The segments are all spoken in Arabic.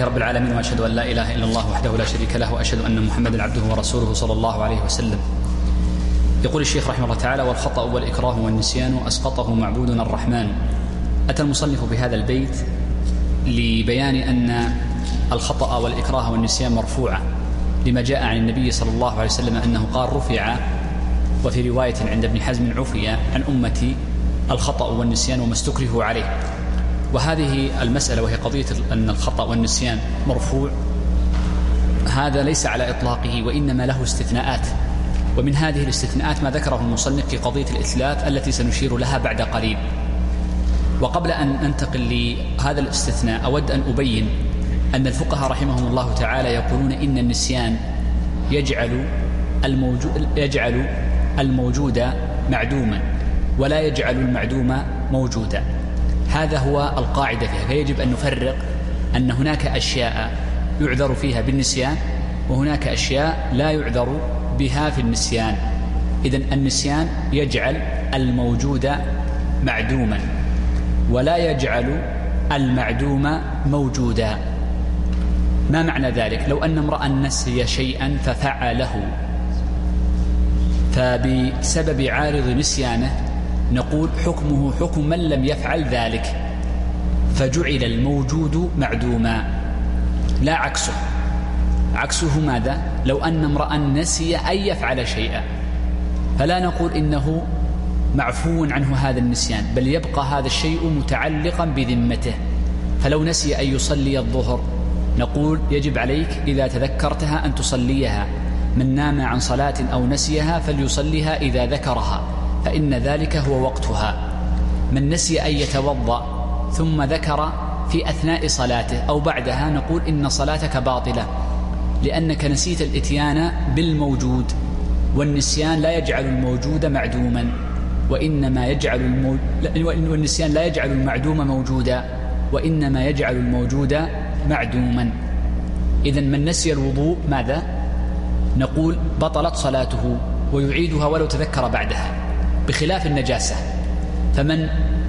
رب العالمين، وأشهد أن لا إله إلا الله وحده لا شريك له، وأشهد أن محمدا عبده ورسوله صلى الله عليه وسلم. يقول الشيخ رحمه الله تعالى: والخطأ والإكراه والنسيان أسقطه معبودنا الرحمن. أتى المصنف بهذا البيت لبيان أن الخطأ والإكراه والنسيان مرفوعة، لما جاء عن النبي صلى الله عليه وسلم أنه قال رفع، وفي رواية عند ابن حزم عفي عن أمتي الخطأ والنسيان وما استكرهوا عليه. وهذه المسألة وهي قضية أن الخطأ والنسيان مرفوع، هذا ليس على إطلاقه، وإنما له استثناءات، ومن هذه الاستثناءات ما ذكره المصنف في قضية الإتلاف التي سنشير لها بعد قليل. وقبل أن ننتقل لهذا الاستثناء أود أن أبين أن الفقهاء رحمهم الله تعالى يقولون إن النسيان يجعل الموجود معدوما ولا يجعل المعدوم موجودا. هذا هو القاعدة فيها، فيجب أن نفرق أن هناك أشياء يعذر فيها بالنسيان، وهناك أشياء لا يعذر بها في النسيان. إذن النسيان يجعل الموجود معدوما ولا يجعل المعدوم موجودا. ما معنى ذلك؟ لو أن امرأ نسي شيئا ففعله، فبسبب عارض نسيانه نقول حكمه حكم من لم يفعل ذلك، فجعل الموجود معدوما، لا عكسه. عكسه ماذا؟ لو أن امرأ نسي أن يفعل شيئا فلا نقول إنه معفو عنه هذا النسيان، بل يبقى هذا الشيء متعلقا بذمته. فلو نسي أن يصلي الظهر نقول يجب عليك إذا تذكرتها أن تصليها، من نام عن صلاة أو نسيها فليصليها إذا ذكرها، فإن ذلك هو وقتها. من نسي أن يتوضأ ثم ذكر في أثناء صلاته أو بعدها نقول إن صلاتك باطلة، لأنك نسيت الإتيان بالموجود، والنسيان لا يجعل الموجود معدوما، وإنما يجعل والنسيان لا يجعل المعدوم موجودا، وإنما يجعل الموجود معدوما. إذن من نسي الوضوء ماذا؟ نقول بطلت صلاته ويعيدها ولو تذكر بعدها، بخلاف النجاسة. فمن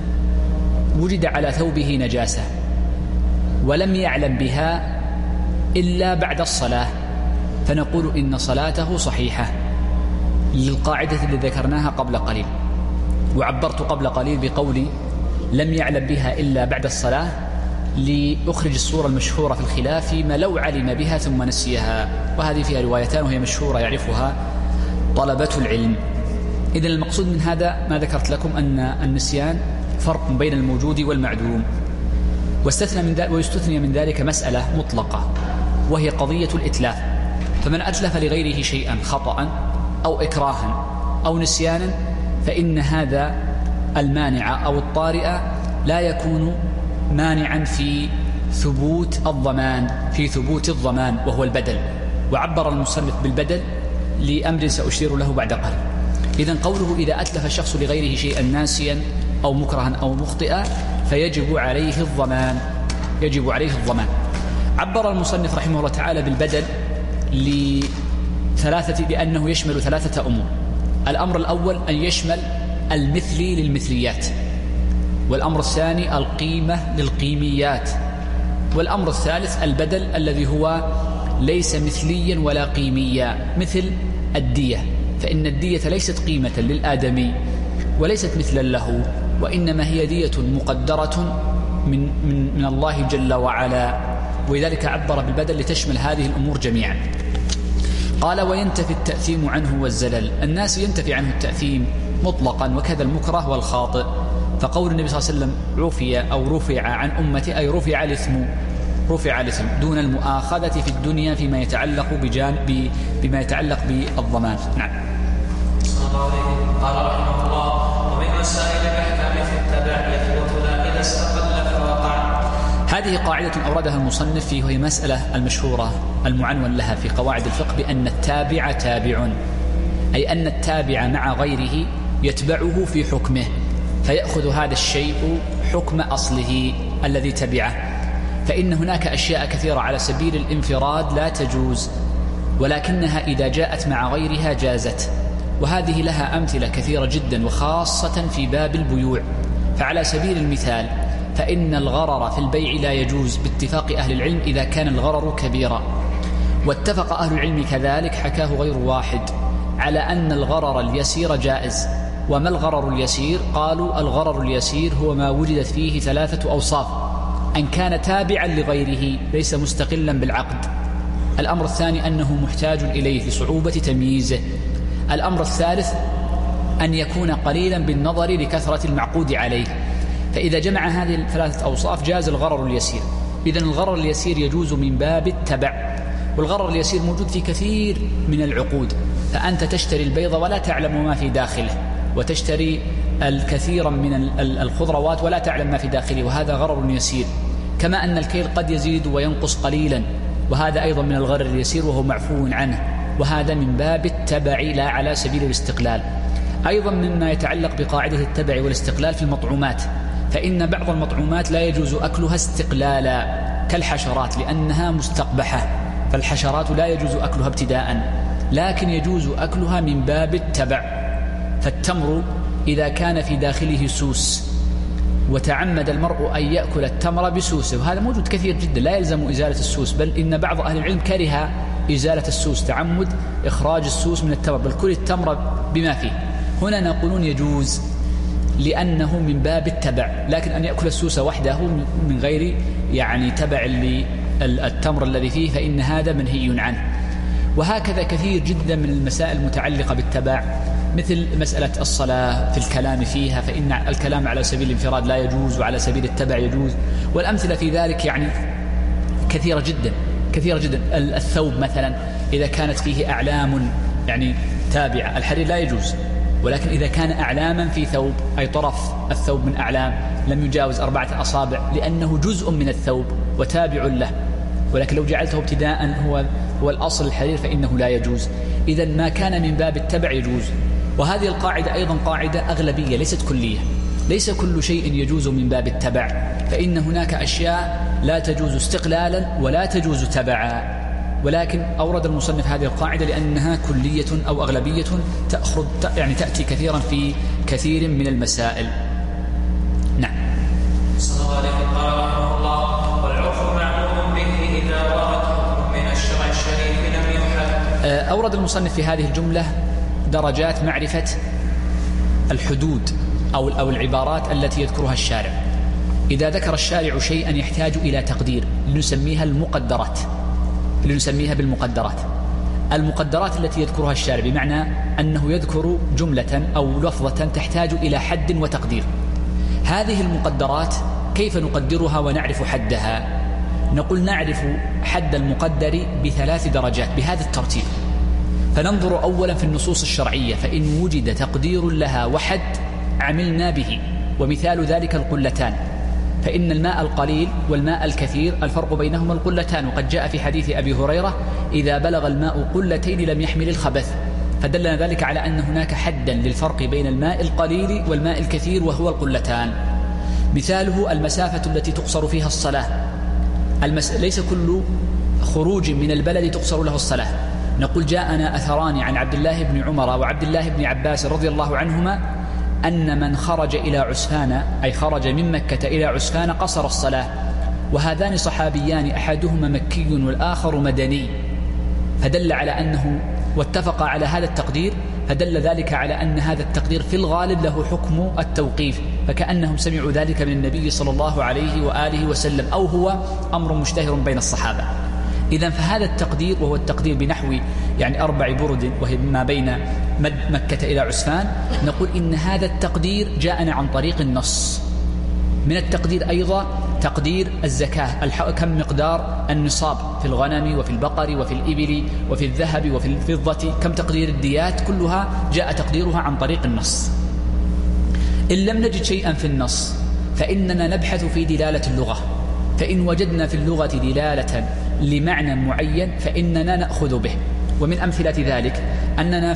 وجد على ثوبه نجاسة ولم يعلم بها إلا بعد الصلاة فنقول إن صلاته صحيحة، للقاعدة التي ذكرناها قبل قليل. وعبرت قبل قليل بقولي لم يعلم بها إلا بعد الصلاة لأخرج الصورة المشهورة في الخلاف فيما لو علم بها ثم نسيها، وهذه فيها روايتان وهي مشهورة يعرفها طلبة العلم. إذن المقصود من هذا ما ذكرت لكم أن النسيان فرق بين الموجود والمعدوم. ويستثني من ذلك مسألة مطلقة وهي قضية الإتلاف. فمن أتلف لغيره شيئا خطأ أو إكراها أو نسيانا فإن هذا المانع أو الطارئ لا يكون مانعا في ثبوت الضمان وهو البدل. وعبر المصنف بالبدل لأمر سأشير له بعد قليل. إذن قوله إذا أتلف الشخص لغيره شيئا ناسيا أو مكرها أو مخطئا فيجب عليه الضمان. عبر المصنف رحمه الله تعالى بالبدل لأنه يشمل ثلاثة أمور. الأمر الأول أن يشمل المثلي للمثليات، والأمر الثاني القيمة للقيميات، والأمر الثالث البدل الذي هو ليس مثليا ولا قيميا، مثل الدية، فإن الدية ليست قيمة للآدمي وليست مثلا له، وإنما هي دية مقدرة من الله جل وعلا، ولذلك عبر بالبدل لتشمل هذه الأمور جميعا. قال وينتفي التأثيم عنه والزلل. الناس ينتفي عنه التأثيم مطلقا، وكذا المكره والخاطئ. فقول النبي صلى الله عليه وسلم عفي أو رفع عن أمتي أي رفع الإثم دون المؤاخذة في الدنيا فيما يتعلق بما يتعلق بالضمان. نعم. قال رحمه الله ومن مسائل الأحكام في التبع يثبت لا إذا استقل فوقع. هذه قاعدة أوردها المصنف فيه، وهي مسألة المشهورة المعنون لها في قواعد الفقه بأن التابع تابع، أي أن التابع مع غيره يتبعه في حكمه، فيأخذ هذا الشيء حكم أصله الذي تبعه. فإن هناك أشياء كثيرة على سبيل الانفراد لا تجوز، ولكنها إذا جاءت مع غيرها جازت، وهذه لها أمثلة كثيرة جدا وخاصة في باب البيوع. فعلى سبيل المثال فإن الغرر في البيع لا يجوز باتفاق أهل العلم إذا كان الغرر كبيرا. واتفق أهل العلم كذلك، حكاه غير واحد، على أن الغرر اليسير جائز. وما الغرر اليسير؟ قالوا الغرر اليسير هو ما وجدت فيه 3 أوصاف: أن كان تابعا لغيره ليس مستقلا بالعقد. الأمر الثاني أنه محتاج إليه لصعوبة تمييزه. الأمر الثالث أن يكون قليلا بالنظر لكثرة المعقود عليه. فإذا جمع هذه 3 أوصاف جاز الغرر اليسير. إذن الغرر اليسير يجوز من باب التبع. والغرر اليسير موجود في كثير من العقود، فأنت تشتري البيض ولا تعلم ما في داخله، وتشتري الكثير من الخضروات ولا تعلم ما في داخله، وهذا غرر يسير. كما أن الكيل قد يزيد وينقص قليلا، وهذا أيضا من الغرر اليسير وهو معفو عنه، وهذا من باب التبع لا على سبيل الاستقلال. أيضا مما يتعلق بقاعدة التبع والاستقلال في المطعومات، فإن بعض المطعومات لا يجوز أكلها استقلالا كالحشرات لأنها مستقبحة، فالحشرات لا يجوز أكلها ابتداء، لكن يجوز أكلها من باب التبع. فالتمر إذا كان في داخله سوس وتعمد المرء أن يأكل التمر بسوسه، وهذا موجود كثير جدا، لا يلزم إزالة السوس، بل إن بعض أهل العلم كره إزالة السوس، تعمد إخراج السوس من التمر، بل كل التمر بما فيه. هنا نقولون يجوز لأنه من باب التبع، لكن أن يأكل السوس وحده من غير تبع للتمر الذي فيه فإن هذا منهي عنه. وهكذا كثير جدا من المسائل المتعلقة بالتبع، مثل مسألة الصلاة في الكلام فيها، فإن الكلام على سبيل الانفراد لا يجوز وعلى سبيل التبع يجوز، والأمثلة في ذلك كثيرة جدا كثيرة جدا. الثوب مثلا إذا كانت فيه أعلام تابعة، الحرير لا يجوز، ولكن إذا كان أعلاما في ثوب، أي طرف الثوب من أعلام لم يجاوز 4 أصابع لأنه جزء من الثوب وتابع له، ولكن لو جعلته ابتداء هو الأصل الحرير فإنه لا يجوز. إذن ما كان من باب التبع يجوز. وهذه القاعدة أيضا قاعدة أغلبية ليست كلية، ليس كل شيء يجوز من باب التبع، فإن هناك أشياء لا تجوز استقلالا ولا تجوز تبعا. ولكن أورد المصنف هذه القاعدة لأنها كلية أو أغلبية تأتي كثيرا في كثير من المسائل. نعم. صلى الله عليه قال رحمه الله: والعرف معلوم به إذا ورد حكم من الشرع الشريف لم يحد. أورد المصنف في هذه الجملة درجات معرفة الحدود أو العبارات التي يذكرها الشارع. إذا ذكر الشارع شيئا يحتاج إلى تقدير لنسميها المقدرات، لنسميها بالمقدرات. المقدرات التي يذكرها الشارع بمعنى أنه يذكر جملة أو لفظة تحتاج إلى حد وتقدير. هذه المقدرات كيف نقدرها ونعرف حدها؟ نقول نعرف حد المقدر ب3 درجات بهذا الترتيب. فننظر أولا في النصوص الشرعية، فإن وجد تقدير لها وحد عملنا به، ومثال ذلك القلتان، فإن الماء القليل والماء الكثير الفرق بينهما القلتان، وقد جاء في حديث أبي هريرة: إذا بلغ الماء قلتين لم يحمل الخبث. فدلنا ذلك على أن هناك حدا للفرق بين الماء القليل والماء الكثير وهو القلتان. مثاله المسافة التي تقصر فيها الصلاة، ليس كل خروج من البلد تقصر له الصلاة. نقول جاءنا أثران عن عبد الله بن عمر وعبد الله بن عباس رضي الله عنهما أن من خرج إلى عسفان، أي خرج من مكة إلى عسفان، قصر الصلاة، وهذان صحابيان أحدهما مكي والآخر مدني، فدل على أنه واتفق على هذا التقدير، فدل ذلك على أن هذا التقدير في الغالب له حكم التوقيف، فكأنهم سمعوا ذلك من النبي صلى الله عليه وآله وسلم، أو هو أمر مشتهر بين الصحابة. إذن فهذا التقدير، وهو التقدير بنحو 4 برد وهي ما بين مكة إلى عسفان، نقول إن هذا التقدير جاءنا عن طريق النص. من التقدير أيضا تقدير الزكاة، كم مقدار النصاب في الغنم وفي البقر وفي الإبل وفي الذهب وفي الفضة، كم تقدير الديات، كلها جاء تقديرها عن طريق النص. إن لم نجد شيئا في النص فإننا نبحث في دلالة اللغة، فإن وجدنا في اللغة دلالة لمعنى معين فإننا نأخذ به. ومن أمثلة ذلك أننا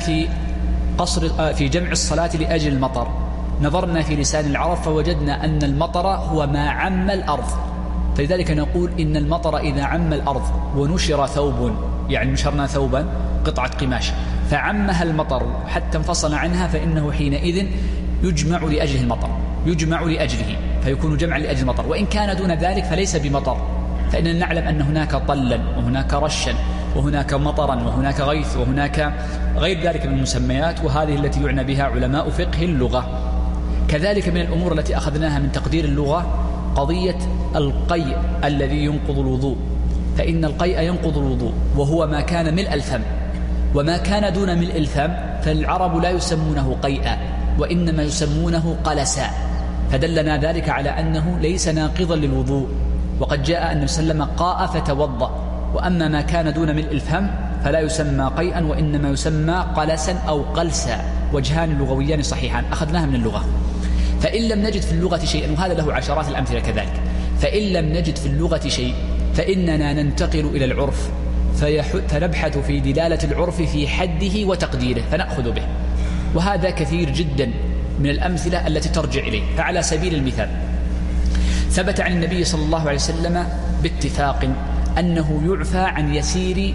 في جمع الصلاة لأجل المطر نظرنا في لسان العرب فوجدنا أن المطر هو ما عم الأرض، فلذلك نقول إن المطر إذا عم الأرض ونشر ثوب، نشرنا ثوبا قطعة قماش فعمها المطر حتى انفصل عنها، فإنه حينئذ يجمع لأجله المطر، يجمع لأجله. فيكون جمعا لأجل المطر، وإن كان دون ذلك فليس بمطر، فإننا نعلم أن هناك طلا وهناك رشا وهناك مطرا وهناك غيث وهناك غير ذلك من المسميات، وهذه التي يعنى بها علماء فقه اللغة. كذلك من الأمور التي أخذناها من تقدير اللغة قضية القيء الذي ينقض الوضوء، فإن القيء ينقض الوضوء وهو ما كان ملء الفم، وما كان دون ملء الفم فالعرب لا يسمونه قيئا وإنما يسمونه قلسا، فدلنا ذلك على أنه ليس ناقضا للوضوء. وقد جاء أن وسلم قاء فتوضأ، وأما ما كان دون ملء الفم فلا يسمى قيئا وإنما يسمى قلسا أو قلسا، وجهان لغويان صحيحان أخذناها من اللغة. فإن لم نجد في اللغة شيئا، وهذا له عشرات الأمثلة كذلك، فإن لم نجد في اللغة شيء فإننا ننتقل إلى العرف فنبحث في دلالة العرف في حده وتقديره فنأخذ به، وهذا كثير جدا من الأمثلة التي ترجع إليه. فعلى سبيل المثال ثبت عن النبي صلى الله عليه وسلم باتفاق أنه يعفى عن يسير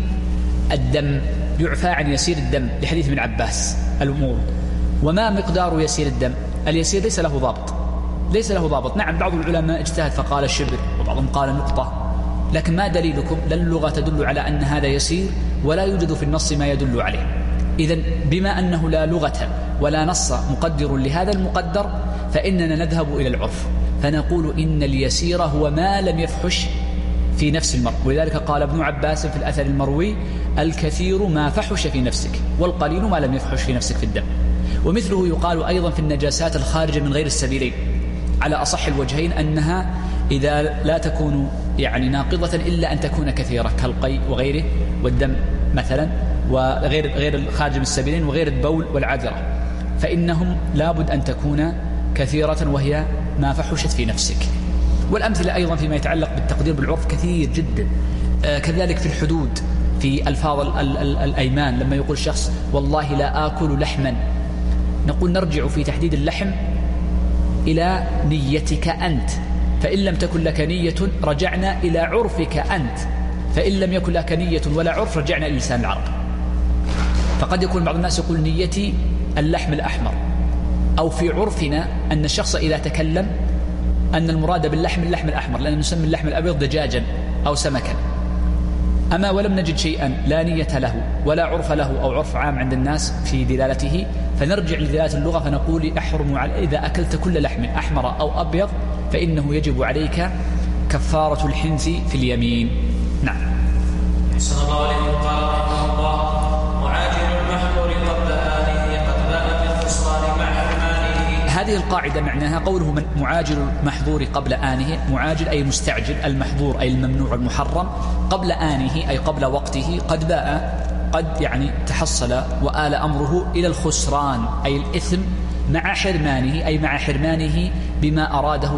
الدم لحديث ابن عباس الأمور. وما مقدار يسير الدم؟ اليسير ليس له ضابط. نعم بعض العلماء اجتهد فقال الشبر، وبعضهم قال نقطة، لكن ما دليلكم؟ لا اللغة تدل على أن هذا يسير ولا يوجد في النص ما يدل عليه. إذن بما أنه لا لغة ولا نص مقدر لهذا المقدر فإننا نذهب إلى العرف فنقول إن اليسير هو ما لم يفحش في نفس المرء. ولذلك قال ابن عباس في الأثر المروي: الكثير ما فحش في نفسك والقليل ما لم يفحش في نفسك في الدم. ومثله يقال أيضا في النجاسات الخارجة من غير السبيلين على أصح الوجهين، أنها إذا لا تكون ناقضة إلا أن تكون كثيرة كالقيء وغيره والدم مثلا، وغير الخارج من السبيلين وغير البول والعذرة، فإنهم لابد أن تكون كثيرة وهي ما فحشت في نفسك. والأمثلة أيضا فيما يتعلق بالتقدير بالعرف كثير جدا. كذلك في الحدود، في ألفاظ الأيمان، لما يقول شخص والله لا آكل لحما، نقول نرجع في تحديد اللحم إلى نيتك أنت، فإن لم تكن لك نية رجعنا إلى عرفك أنت، فإن لم يكن لك نية ولا عرف رجعنا إلى لسان العرب. فقد يكون بعض الناس يقول نيتي اللحم الأحمر، أو في عرفنا أن الشخص إذا تكلم أن المراد باللحم اللحم الأحمر، لأن نسمي اللحم الأبيض دجاجا أو سمكا. أما ولم نجد شيئا لا نية له ولا عرف له أو عرف عام عند الناس في دلالته، فنرجع لدلالة اللغة فنقول أحرم إذا أكلت كل لحم أحمر أو أبيض فإنه يجب عليك كفارة الحنث في اليمين. نعم. أحسن الله عليكم. قال رحمه الله: معاجل المحظور قبل آنه قد باء بالخسران مع حرمانه. هذه القاعدة معناها قوله من معاجل المحظور قبل آنه، معاجل أي مستعجل، المحظور أي الممنوع المحرم، قبل آنه أي قبل وقته، قد باء قد تحصل وآل أمره إلى الخسران أي الإثم مع حرمانه أي مع حرمانه بما أراده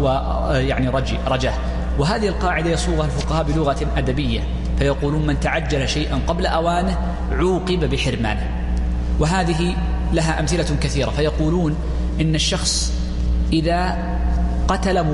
رجاه. وهذه القاعدة يصوغها الفقهاء بلغة أدبية، فيقولون من تعجل شيئا قبل أوانه عوقب بحرمانه. وهذه لها أمثلة كثيرة، فيقولون إن الشخص إذا قتل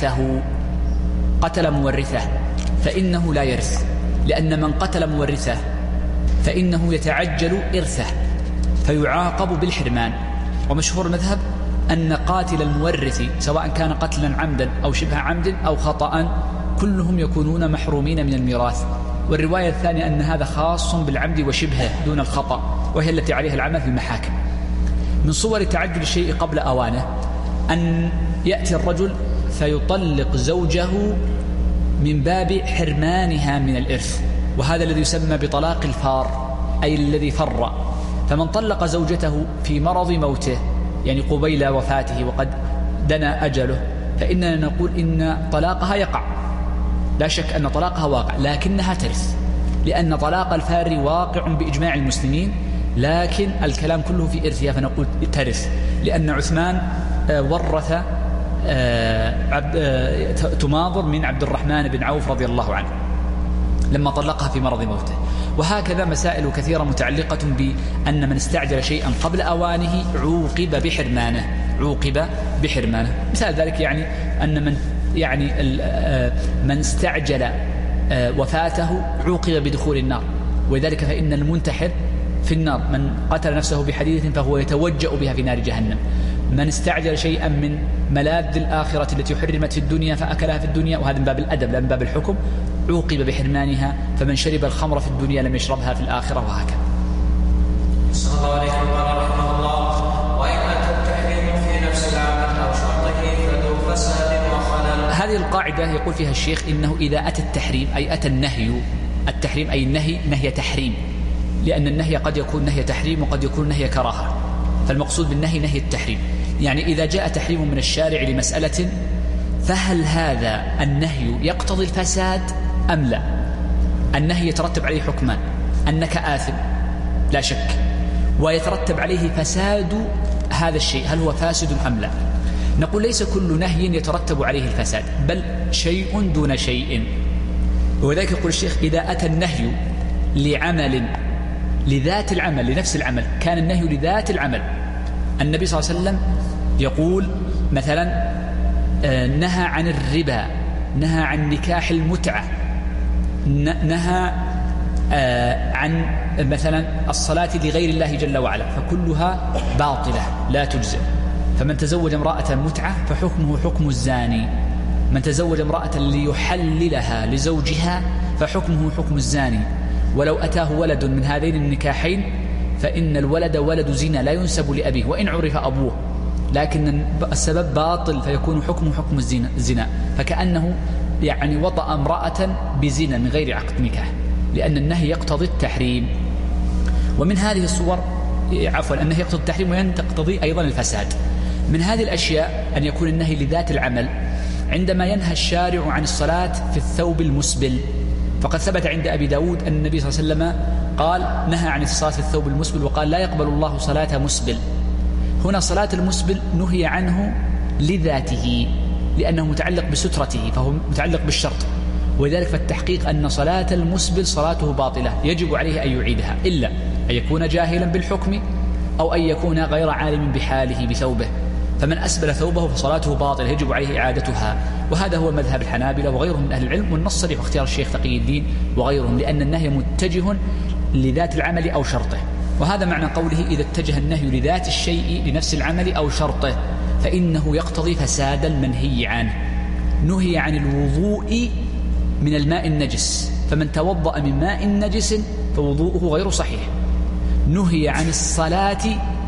مورثه فإنه لا يرث، لأن من قتل مورثه فإنه يتعجل إرثه فيعاقب بالحرمان. ومشهور المذهب أن قاتل المورث سواء كان قتلا عمدا أو شبه عمد أو خطأ كلهم يكونون محرومين من الميراث. والرواية الثانية أن هذا خاص بالعمد وشبهه دون الخطأ، وهي التي عليها العمل في المحاكم. من صور تعجل الشيء قبل أوانه أن يأتي الرجل فيطلق زوجه من باب حرمانها من الإرث، وهذا الذي يسمى بطلاق الفار أي الذي فر. فمن طلق زوجته في مرض موته قبيل وفاته وقد دنا أجله، فإننا نقول إن طلاقها يقع، لا شك أن طلاقها واقع، لكنها ترث، لأن طلاق الفار واقع بإجماع المسلمين، لكن الكلام كله في إرثها، فنقول ترث، لأن عثمان ورث تماضر من عبد الرحمن بن عوف رضي الله عنه لما طلقها في مرض موته. وهكذا مسائل كثيرة متعلقة بأن من استعجل شيئا قبل أوانه عوقب بحرمانه. مثال ذلك أن من استعجل وفاته عوقب بدخول النار، ولذلك فإن المنتحر في النار من قتل نفسه بحديث فهو يتوجأ بها في نار جهنم. من استعجل شيئا من ملاذ الآخرة التي حرمت في الدنيا فأكلها في الدنيا، وهذا من باب الأدب لا من باب الحكم، عوقب بحرمانها. فمن شرب الخمر في الدنيا لم يشربها في الآخرة، وهكذا. صلى الله عليه وسلم رحمه الله: وإن أتى التحريم في نفس العمل أو شرطه فذو فساد وخلل. هذه القاعدة يقول فيها الشيخ إنه إذا أتى التحريم أي أتى النهي، التحريم أي النهي نهي تحريم، لأن النهي قد يكون نهي تحريم وقد يكون نهي كراهة، فالمقصود بالنهي نهي التحريم. يعني إذا جاء تحريم من الشارع لمسألة، فهل هذا النهي يقتضي الفساد أم لا؟ النهي يترتب عليه حكمان: أنك آثم لا شك، ويترتب عليه فساد هذا الشيء، هل هو فاسد أم لا؟ نقول ليس كل نهي يترتب عليه الفساد، بل شيء دون شيء. وذلك يقول الشيخ: إذا أتى النهي لعمل لذات العمل لنفس العمل، كان النهي لذات العمل. النبي صلى الله عليه وسلم يقول مثلا نهى عن الربا، نهى عن نكاح المتعة، نهى عن مثلا الصلاة لغير الله جل وعلا، فكلها باطلة لا تجزئ. فمن تزوج امرأة متعة فحكمه حكم الزاني، من تزوج امرأة ليحللها لزوجها فحكمه حكم الزاني. ولو أتاه ولد من هذين النكاحين فإن الولد ولد زنا لا ينسب لأبيه وإن عرف أبوه، لكن السبب باطل فيكون حكمه حكم الزنا، فكأنه يعني وطأ امرأة بزنا من غير عقد نكاح، لأن النهي يقتضي التحريم. ومن هذه الصور النهي يقتضي التحريم ويقتضي أيضا الفساد. من هذه الأشياء أن يكون النهي لذات العمل، عندما ينهى الشارع عن الصلاة في الثوب المسبل، فقد ثبت عند أبي داود أن النبي صلى الله عليه وسلم قال نهى عن الصلاة في الثوب المسبل، وقال لا يقبل الله صلاة مسبل. هنا صلاة المسبل نهي عنه لذاته لأنه متعلق بسترته، فهو متعلق بالشرط، ولذلك فالتحقيق أن صلاة المسبل صلاته باطلة، يجب عليه أن يعيدها، إلا أن يكون جاهلا بالحكم أو أن يكون غير عالم بحاله بثوبه. فمن أسبل ثوبه فصلاته باطلة يجب عليه إعادتها، وهذا هو مذهب الحنابلة وغيرهم من أهل العلم، والنص صريح واختيار الشيخ تقي الدين وغيرهم، لأن النهي متجه لذات العمل أو شرطه. وهذا معنى قوله إذا اتجه النهي لذات الشيء لنفس العمل أو شرطه فإنه يقتضي فساد المنهي عنه. نهي عن الوضوء من الماء النجس، فمن توضأ من ماء نجس فوضوءه غير صحيح. نهي عن الصلاة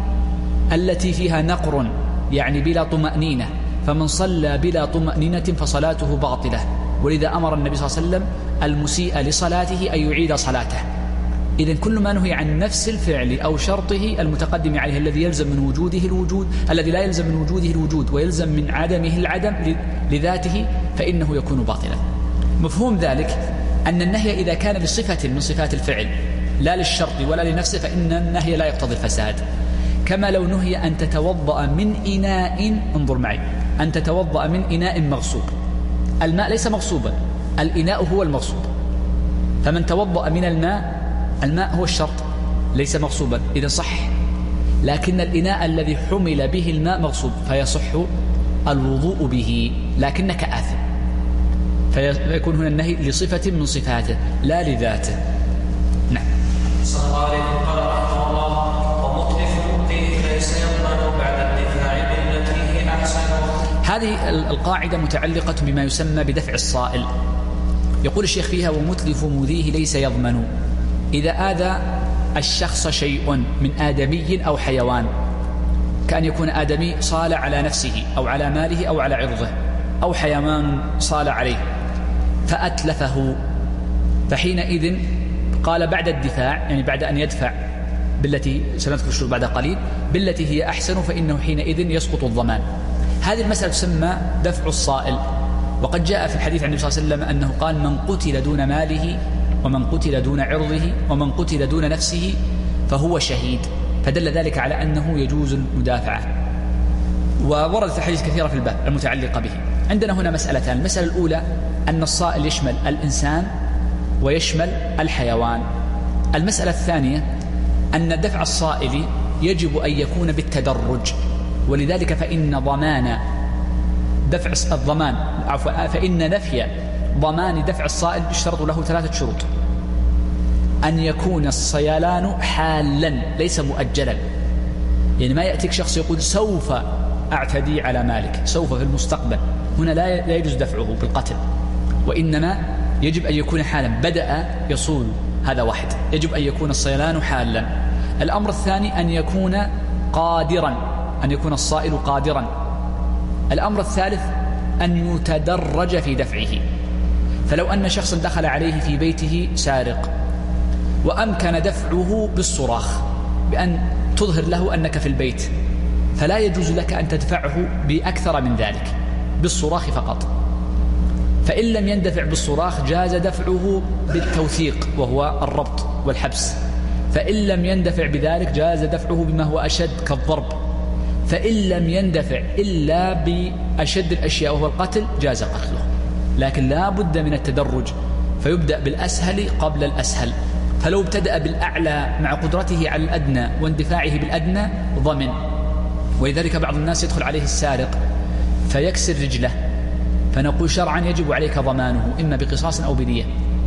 التي فيها نقر يعني بلا طمأنينة، فمن صلى بلا طمأنينة فصلاته باطلة، ولذا أمر النبي صلى الله عليه وسلم المسيء لصلاته أن يعيد صلاته. إذن كل ما نهي عن نفس الفعل أو شرطه المتقدم عليه الذي يلزم من وجوده الوجود، الذي لا يلزم من وجوده الوجود ويلزم من عدمه العدم لذاته، فإنه يكون باطلا. مفهوم ذلك أن النهي إذا كان لصفة من صفات الفعل لا للشرط ولا لنفسه فإن النهي لا يقتضي الفساد. كما لو نهي أن تتوضأ من إناء، انظر معي، أن تتوضأ من إناء مغصوب، الماء ليس مغصوبا، الإناء هو المغصوب، فمن توضأ من الماء هو الشرط ليس مغصوبا، إذا صح، لكن الإناء الذي حمل به الماء مغصوب فيصح الوضوء به لكنك آثم، فيكون هنا النهي لصفة من صفاته لا لذاته. نعم. صلى الله عليه وسلم رحمه الله: ومتلف مؤذيه ليس يضمن بعد الدفاع بالتي هي أحسن. هذه القاعدة متعلقة بما يسمى بدفع الصائل. يقول الشيخ فيها: ومتلف مؤذيه ليس يضمن. إذا آذى الشخص شيء من آدمي أو حيوان، كأن يكون آدمي صال على نفسه أو على ماله أو على عرضه، أو حيوان صال عليه فأتلفه، فحينئذ قال بعد الدفاع، يعني بعد أن يدفع بالتي سنذكر الشروط بعد قليل بالتي هي أحسن، فإنه حينئذ يسقط الضمان. هذه المسألة تسمى دفع الصائل. وقد جاء في الحديث عن النبي صلى الله عليه وسلم أنه قال: من قتل دون ماله ومن قتل دون عرضه ومن قتل دون نفسه فهو شهيد، فدل ذلك على أنه يجوز المدافعة. ووردت أحاديث كثيرة في الباب المتعلقة به. عندنا هنا مسألتان: المسألة الأولى أن الصائل يشمل الإنسان ويشمل الحيوان. المسألة الثانية أن دفع الصائل يجب أن يكون بالتدرج، ولذلك فإن ضمان دفع الضمان فإن نفي ضمان دفع الصائل يشترط له 3 شروط: أن يكون الصيلان حالا ليس مؤجلا، يعني ما يأتيك شخص يقول سوف أعتدي على مالك سوف في المستقبل، هنا لا يجوز دفعه بالقتل، وإنما يجب أن يكون حالا، بدأ يصول، هذا واحد، يجب أن يكون الصيلان حالا. الأمر الثاني أن يكون قادرا، أن يكون الصائل قادرا. الأمر الثالث أن يتدرج في دفعه، فلو أن شخصا دخل عليه في بيته سارق وأمكن دفعه بالصراخ بأن تظهر له أنك في البيت، فلا يجوز لك أن تدفعه بأكثر من ذلك، بالصراخ فقط. فإن لم يندفع بالصراخ جاز دفعه بالتوثيق وهو الربط والحبس، فإن لم يندفع بذلك جاز دفعه بما هو أشد كالضرب، فإن لم يندفع إلا بأشد الأشياء وهو القتل جاز قتله. لكن لا بد من التدرج، فيبدأ بالأسهل قبل الأسهل. فلو ابتدأ بالأعلى مع قدرته على الأدنى واندفاعه بالأدنى ضمن. ولذلك بعض الناس يدخل عليه السارق فيكسر رجله، فنقول شرعا يجب عليك ضمانه إما بقصاص أو بدية.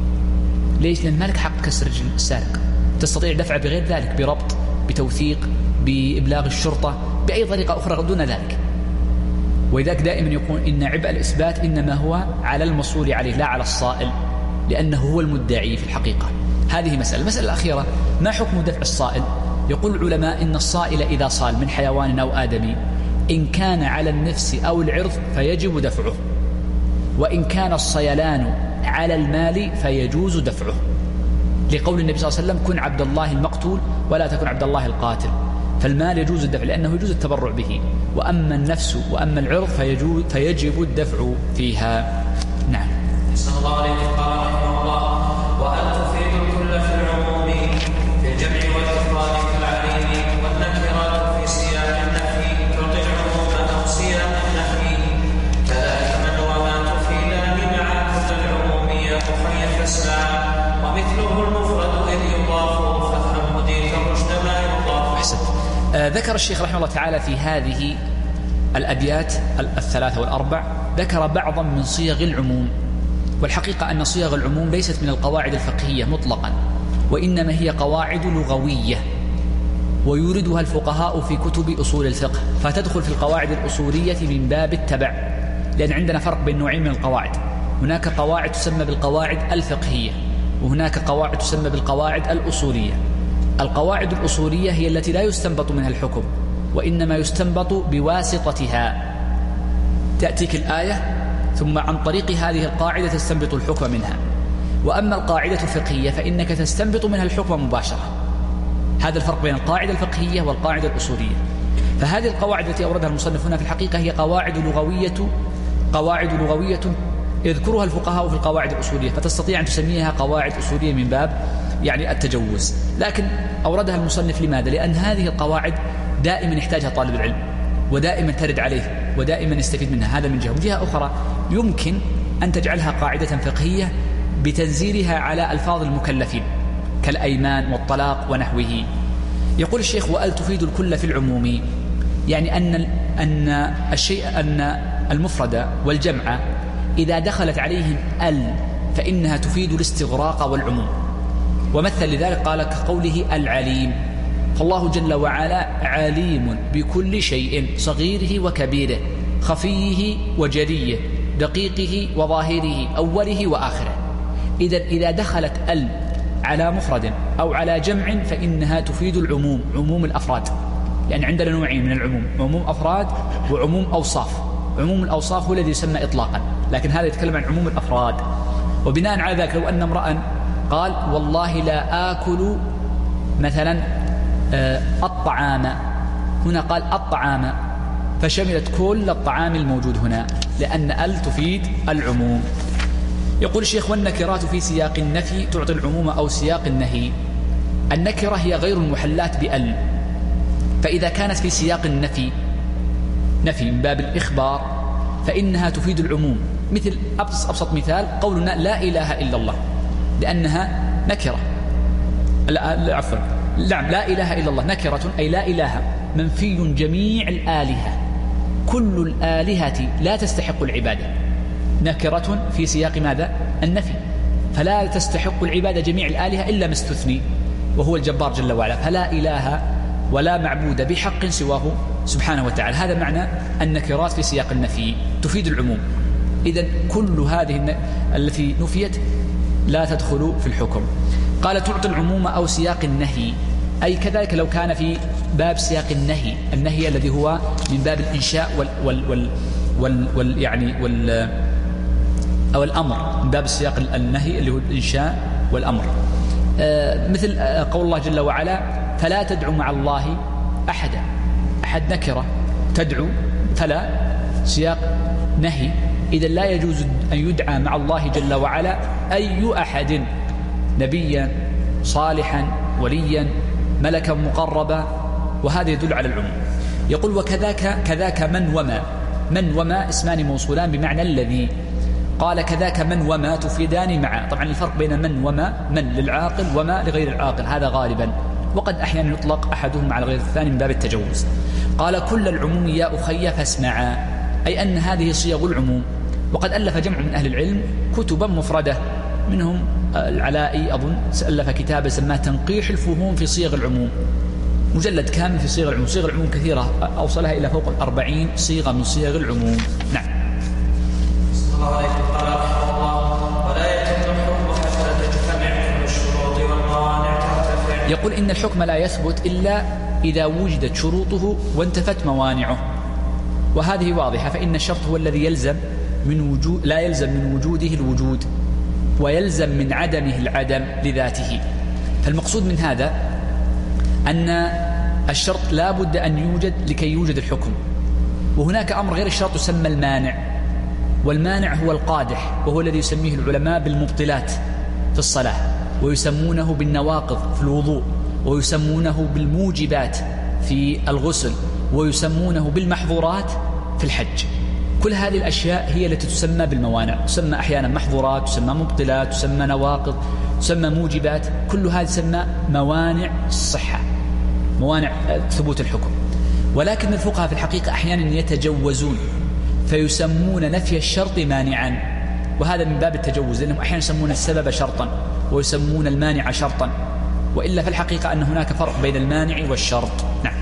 ليش؟ لأن مالك حق كسر رجل السارق، تستطيع دفع بغير ذلك، بربط، بتوثيق، بإبلاغ الشرطة، بأي طريقة أخرى دون ذلك. ولذلك دائما يقول إن عبء الإثبات إنما هو على المصول عليه لا على الصائل، لأنه هو المدعي في الحقيقة. هذه مسألة. المسألة الأخيرة، ما حكم دفع الصائل؟ يقول العلماء إن الصائل إذا صال من حيوان أو آدمي إن كان على النفس أو العرض فيجب دفعه، وإن كان الصيلان على المال فيجوز دفعه، لقول النبي صلى الله عليه وسلم كن عبد الله المقتول ولا تكن عبد الله القاتل. فالمال يجوز الدفع لأنه يجوز التبرع به، وأما النفس وأما العرض فيجب الدفع فيها. نعم. صلى الله عليه قال رحمه الله: وأن تفيد الكل في العموم في الجمع والإفراد كالعليم، والنكرات في سياق النفي تعطي العموم أو سياق النفي، كذلك من وما تفيدان مع كل العموم يا أخي فاسمع، ومثله المفرد إذ يضاف فافهم هديك الرشد ما يضاف. أحسنت. ذكر الشيخ رحمه الله تعالى في هذه الأبيات الثلاثة والأربع ذكر بعضا من صيغ العموم، والحقيقة أن صيغ العموم ليست من القواعد الفقهية مطلقا، وإنما هي قواعد لغوية ويوردها الفقهاء في كتب أصول الفقه، فتدخل في القواعد الأصولية من باب التبع، لأن عندنا فرق بين نوعين من القواعد، هناك قواعد تسمى بالقواعد الفقهية، وهناك قواعد تسمى بالقواعد الأصولية. القواعد الأصولية هي التي لا يستنبط منها الحكم، وإنما يستنبط بواسطتها، تأتيك الآية ثم عن طريق هذه القاعدة تستنبط الحكم منها. وأما القاعدة الفقهية فإنك تستنبط منها الحكم مباشرة. هذا الفرق بين القاعدة الفقهية والقاعدة الأصولية. فهذه القواعد التي أوردها المصنف هنا في الحقيقة هي قواعد لغوية يذكرها الفقهاء في القواعد الأصولية، فتستطيع أن تسميها قواعد أصولية من باب يعني التجوز. لكن أوردها المصنف لماذا؟ لأن هذه القواعد دائما يحتاجها طالب العلم، ودائما ترد عليه، ودائما يستفيد منها. هذا من جهة. من جهة أخرى يمكن أن تجعلها قاعدة فقهية بتنزيلها على ألفاظ المكلفين كالأيمان والطلاق ونحوه. يقول الشيخ: وأل تفيد الكل في العموم، يعني أن المفرد والجمع إذا دخلت عليهم ال فإنها تفيد الاستغراق والعموم. ومثل لذلك قال كقوله العليم، فالله جل وعلا عليم بكل شيء صغيره وكبيره، خفيه وجليه، دقيقه وظاهره، أوله وآخره. إذا دخلت ال على مفرد أو على جمع فإنها تفيد العموم، عموم الأفراد، يعني عندنا نوعين من العموم: عموم أفراد وعموم أوصاف. عموم الأوصاف هو الذي يسمى إطلاقا، لكن هذا يتكلم عن عموم الأفراد. وبناء على ذلك لو أن امرأ قال والله لا آكل مثلا الطعام، هنا قال الطعام، فشملت كل الطعام الموجود هنا، لأن ال تفيد العموم. يقول الشيخ: والنكرات في سياق النفي تعطي العموم أو سياق النهي. النكرة هي غير المحلات بأل، فإذا كانت في سياق النفي، نفي من باب الإخبار، فإنها تفيد العموم. مثل أبسط مثال قولنا لا إله إلا الله، لأنها نكرة. عفوا، نعم، لا إله إلا الله نكرة، أي لا إله منفي جميع الآلهة، كل الآلهة لا تستحق العبادة. نكرة في سياق ماذا؟ النفي، فلا تستحق العبادة جميع الآلهة إلا ما استثني وهو الجبار جل وعلا. فلا إله ولا معبود بحق سواه سبحانه وتعالى. هذا معنى النكرات في سياق النفي تفيد العموم. إذن كل هذه التي نفيت لا تدخل في الحكم. قال تعطي العموم أو سياق النهي، أي كذلك لو كان في باب سياق النهي الذي هو من باب الإنشاء أو الأمر، من باب سياق النهي اللي هو الإنشاء والأمر، مثل قول الله جل وعلا فلا تدعو مع الله أحدا. أحد نكرة، تدعو فلا سياق نهي، إذا لا يجوز أن يدعى مع الله جل وعلا أي أحد، نبيا صالحا وليا ملكا مقربا، وهذا يدل على العموم. يقول وكذاك من وما اسمان موصولان بمعنى الذي. قال كذاك من وما تفيدان معا. طبعا الفرق بين من وما، من للعاقل وما لغير العاقل، هذا غالبا، وقد أحيانا يطلق أحدهم على غير الثاني من باب التجوز. قال كل العموم يا أخي فاسمعا، أي أن هذه صيغ العموم. وقد ألف جمع من أهل العلم كتبا مفردة، منهم العلائي أظن ألف كتابا سماه تنقيح الفهوم في صيغ العموم، مجلد كامل في صيغ العموم. صيغ العموم كثيرة، أوصلها إلى فوق 40 صيغة من صيغ العموم. نعم. الله عليكم. قال رحمه الله ولا يتم الحكم حتى تجتمع كل الشروط والموانع ترتفع. يقول إن الحكم لا يثبت إلا إذا وجدت شروطه وانتفت موانعه، وهذه واضحة، فإن الشرط هو الذي يلزم من وجود، لا يلزم من وجوده الوجود، ويلزم من عدمه العدم لذاته. فالمقصود من هذا أن الشرط لا بد أن يوجد لكي يوجد الحكم. وهناك أمر غير الشرط يسمى المانع، والمانع هو القادح، وهو الذي يسميه العلماء بالمبطلات في الصلاة، ويسمونه بالنواقض في الوضوء، ويسمونه بالموجبات في الغسل، ويسمونه بالمحظورات في الحج. كل هذه الأشياء هي التي تسمى بالموانع، تسمى أحيانا محظورات، تسمى مبطلات، تسمى نواقض، تسمى موجبات. كل هذه تسمى موانع الصحة، موانع ثبوت الحكم. ولكن الفقهاء في الحقيقة أحيانا يتجوزون فيسمون نفي الشرط مانعا، وهذا من باب التجوز، لأنهم أحيانا يسمون السبب شرطا ويسمون المانع شرطا، وإلا في الحقيقة أن هناك فرق بين المانع والشرط. نعم.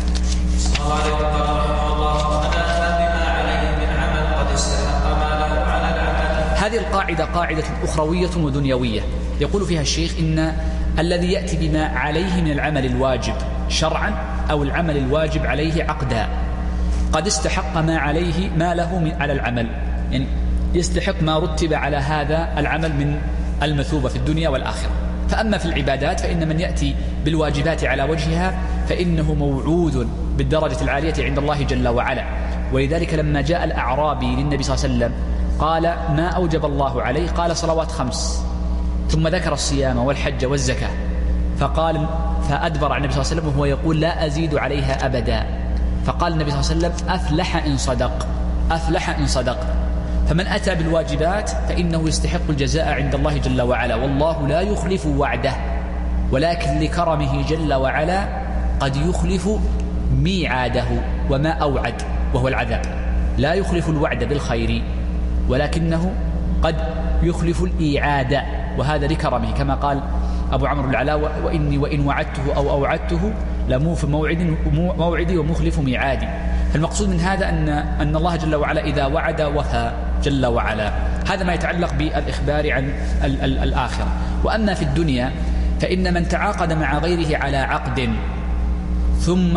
هذه القاعدة قاعدة أخروية ودنيوية، يقول فيها الشيخ إن الذي يأتي بما عليه من العمل الواجب شرعا أو العمل الواجب عليه عقدا قد استحق ما له على العمل، يعني يستحق ما رتب على هذا العمل من المثوبة في الدنيا والآخرة. فأما في العبادات فإن من يأتي بالواجبات على وجهها فإنه موعود بالدرجة العالية عند الله جل وعلا. ولذلك لما جاء الأعرابي للنبي صلى الله عليه وسلم قال ما أوجب الله عليه؟ قال صلوات 5، ثم ذكر الصيام والحج والزكاة، فأدبر عن النبي صلى الله عليه وسلم وهو يقول لا أزيد عليها أبدا. فقال النبي صلى الله عليه وسلم أفلح إن صدق. فمن أتى بالواجبات فإنه يستحق الجزاء عند الله جل وعلا، والله لا يخلف وعده، ولكن لكرمه جل وعلا قد يخلف ميعاده وما أوعد، وهو العذاب. لا يخلف الوعد بالخير، ولكنه قد يخلف الإيعاد، وهذا لكرمه، كما قال أبو عمرو العلاء وإني وإن وعدته أو أوعدته لموف موعدي ومخلف ميعادي. فالمقصود من هذا أن الله جل وعلا إذا وعد وفى جل وعلا. هذا ما يتعلق بالإخبار عن الآخرة. وأما في الدنيا فإن من تعاقد مع غيره على عقد ثم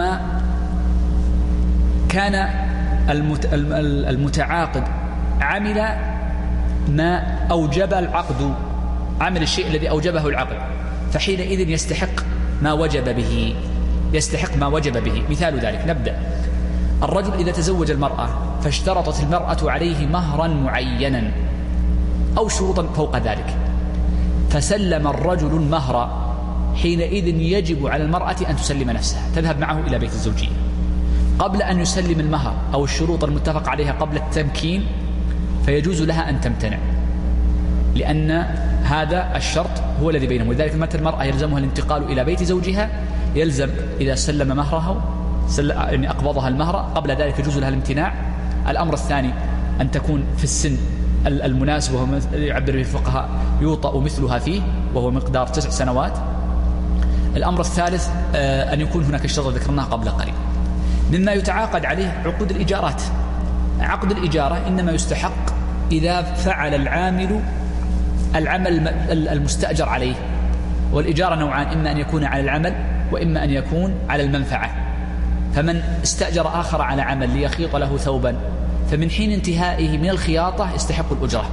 كان المتعاقد عمل ما أوجب العقد، عمل الشيء الذي أوجبه العقد، فحينئذ يستحق ما وجب به. مثال ذلك نبدأ. الرجل إذا تزوج المرأة فاشترطت المرأة عليه مهرا معينا أو شروطا فوق ذلك، فسلم الرجل المهر، حينئذ يجب على المرأة أن تسلم نفسها، تذهب معه إلى بيت الزوجية قبل أن يسلم المهر أو الشروط المتفق عليها قبل التمكين، فيجوز لها أن تمتنع، لأن هذا الشرط هو الذي بينهم. ولذلك متى المرأة يلزمها الانتقال إلى بيت زوجها يلزم إذا سلم مهرها يعني أقبضها المهر، قبل ذلك يجوز لها الامتناع. الأمر الثاني أن تكون في السن المناسب، وهو يعبر به الفقهاء يوطأ مثلها فيه، وهو مقدار 9 سنوات. الأمر الثالث أن يكون هناك الشرط ذكرناه قبل قليل. مما يتعاقد عليه عقود الإيجارات. عقد الإجارة إنما يستحق إذا فعل العامل العمل المستأجر عليه، والإجارة نوعان، إما أن يكون على العمل وإما أن يكون على المنفعة. فمن استأجر آخر على عمل ليخيط له ثوبا فمن حين انتهائه من الخياطة يستحق الأجرة.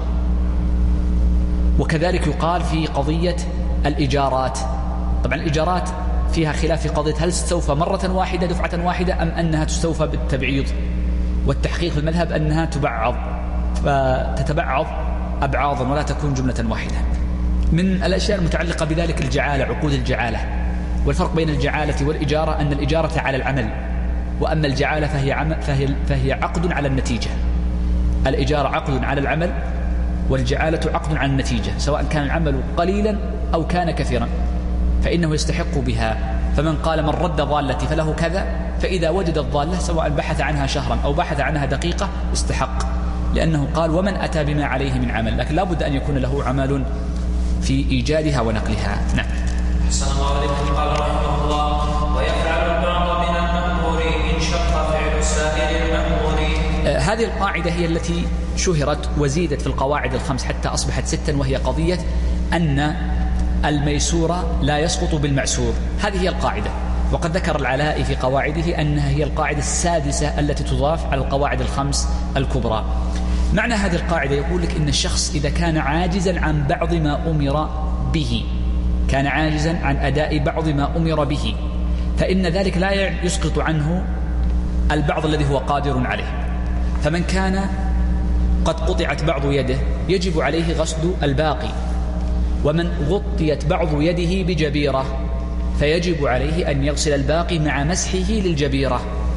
وكذلك يقال في قضية الإيجارات. طبعا الإيجارات فيها خلاف في قضية هل تستوفى مرة واحدة دفعة واحدة أم أنها تستوفى بالتبعيض، والتحقيق في المذهب أنها فتتبعض أبعاضا ولا تكون جملة واحدة. من الأشياء المتعلقة بذلك الجعالة، عقود الجعالة. والفرق بين الجعالة والإجارة أن الإجارة على العمل، وأما الجعالة فهي عقد على النتيجة. الإجارة عقد على العمل، والجعالة عقد على النتيجة، سواء كان العمل قليلا أو كان كثيرا فإنه يستحق بها. فمن قال من رد ضالتي فله كذا، فإذا وجد الضالة سواء بحث عنها شهرا أو بحث عنها دقيقة استحق، لأنه قال ومن أتى بما عليه من عمل، لكن لا بد أن يكون له عمل في إيجادها ونقلها. نعم. أحسن الله عليكم. قال رحمه الله: ويفعل البعض من المأمور إن شق فعل سائر المأمور. هذه القاعدة هي التي شهرت وزيدت في القواعد الخمس حتى أصبحت 6، وهي قضية أن الميسور لا يسقط بالمعسور. هذه هي القاعدة، وقد ذكر العلاء في قواعده أنها هي القاعدة السادسة التي تضاف على القواعد الخمس الكبرى. معنى هذه القاعدة يقول لك إن الشخص إذا كان عاجزا عن بعض ما أمر به، كان عاجزا عن أداء بعض ما أمر به، فإن ذلك لا يسقط عنه البعض الذي هو قادر عليه. فمن كان قد قطعت بعض يده يجب عليه غسل الباقي، ومن غطيت بعض يده بجبيرة فيجب عليه أن يغسل الباقي مع مسحه للجبيرة.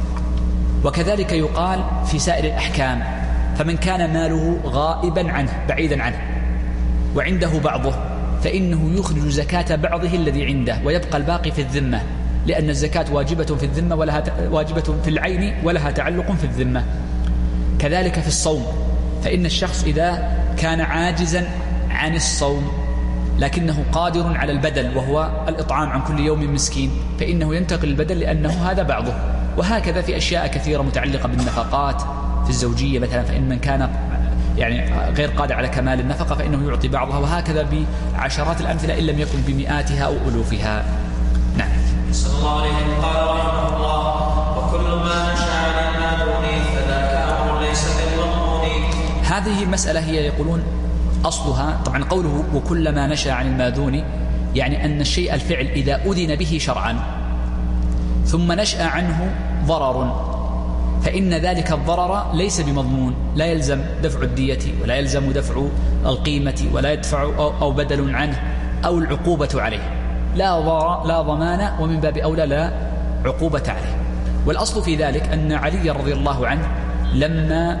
وكذلك يقال في سائر الأحكام. فمن كان ماله غائبا عنه بعيدا عنه وعنده بعضه فإنه يخرج زكاة بعضه الذي عنده ويبقى الباقي في الذمة، لأن الزكاة واجبة في الذمة واجبة في العين ولها تعلق في الذمة. كذلك في الصوم، فإن الشخص إذا كان عاجزا عن الصوم لكنه قادر على البدل وهو الإطعام عن كل يوم مسكين فإنه ينتقل البدل لأنه هذا بعضه. وهكذا في أشياء كثيرة متعلقة بالنفقات في الزوجية مثلا، فإن من كان غير قادر على كمال النفقة فإنه يعطي بعضها، وهكذا بعشرات الأمثلة إن لم يكن بمئاتها أو ألوفها. نعم. صلى الله عليه وسلم. قال رحمه الله: وكل ما نشأ عن المأذون فذاك أمر ليس بالمضمون. هذه المسألة هي يقولون أصلها طبعا قوله وكل ما نشأ عن المأذون، يعني أن الشيء الفعل إذا أذن به شرعا ثم نشأ عنه ضرر فإن ذلك الضرر ليس بمضمون، لا يلزم دفع الدية ولا يلزم دفع القيمة ولا يدفع أو بدل عنه أو العقوبة عليه، لا ضمان ومن باب أولى لا عقوبة عليه. والأصل في ذلك أن علي رضي الله عنه لما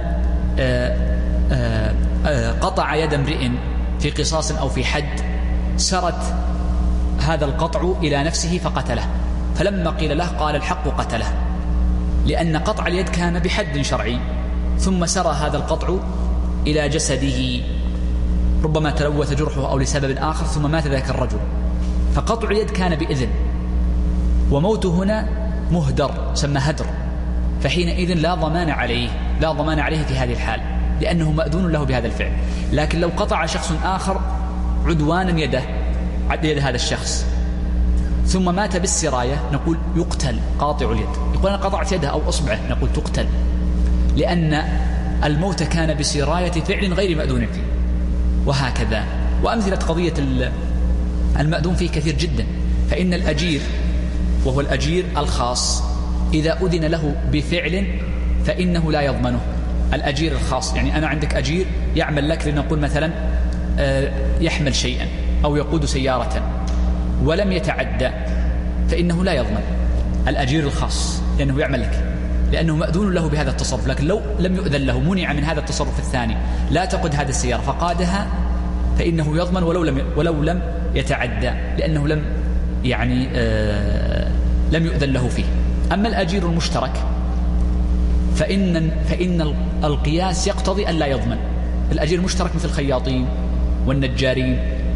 قطع يد امرئ في قصاص أو في حد سرت هذا القطع إلى نفسه فقتله، فلما قيل له قال الحق قتله، لأن قطع اليد كان بحد شرعي ثم سرى هذا القطع إلى جسده، ربما تلوث جرحه أو لسبب آخر ثم مات ذاك الرجل، فقطع اليد كان بإذن، وموته هنا مهدر سمى هدر، فحينئذ لا ضمان عليه في هذه الحال لأنه مأذون له بهذا الفعل. لكن لو قطع شخص آخر عدوانا يد هذا الشخص ثم مات بالسراية نقول يقتل قاطع اليد. يقول أنا قطعت يده أو أصبعه نقول تقتل، لأن الموت كان بسراية فعل غير مأذون فيه. وهكذا وأمثلة قضية المأذون فيه كثير جدا. فإن الأجير وهو الأجير الخاص إذا أذن له بفعل فإنه لا يضمنه. الأجير الخاص يعني أنا عندك أجير يعمل لك لنقول مثلا يحمل شيئا أو يقود سيارة ولم يتعدى فإنه لا يضمن الأجير الخاص لأنه يعمل لك، لأنه مأذون له بهذا التصرف. لكن لو لم يؤذن له منع من هذا التصرف الثاني، لا تقود هذه السيارة فقادها فإنه يضمن ولو لم يتعدى، لأنه لم يؤذن له فيه. أما الأجير المشترك فإن القياس يقتضي أن لا يضمن. الأجير المشترك مثل الخياطين والنجارين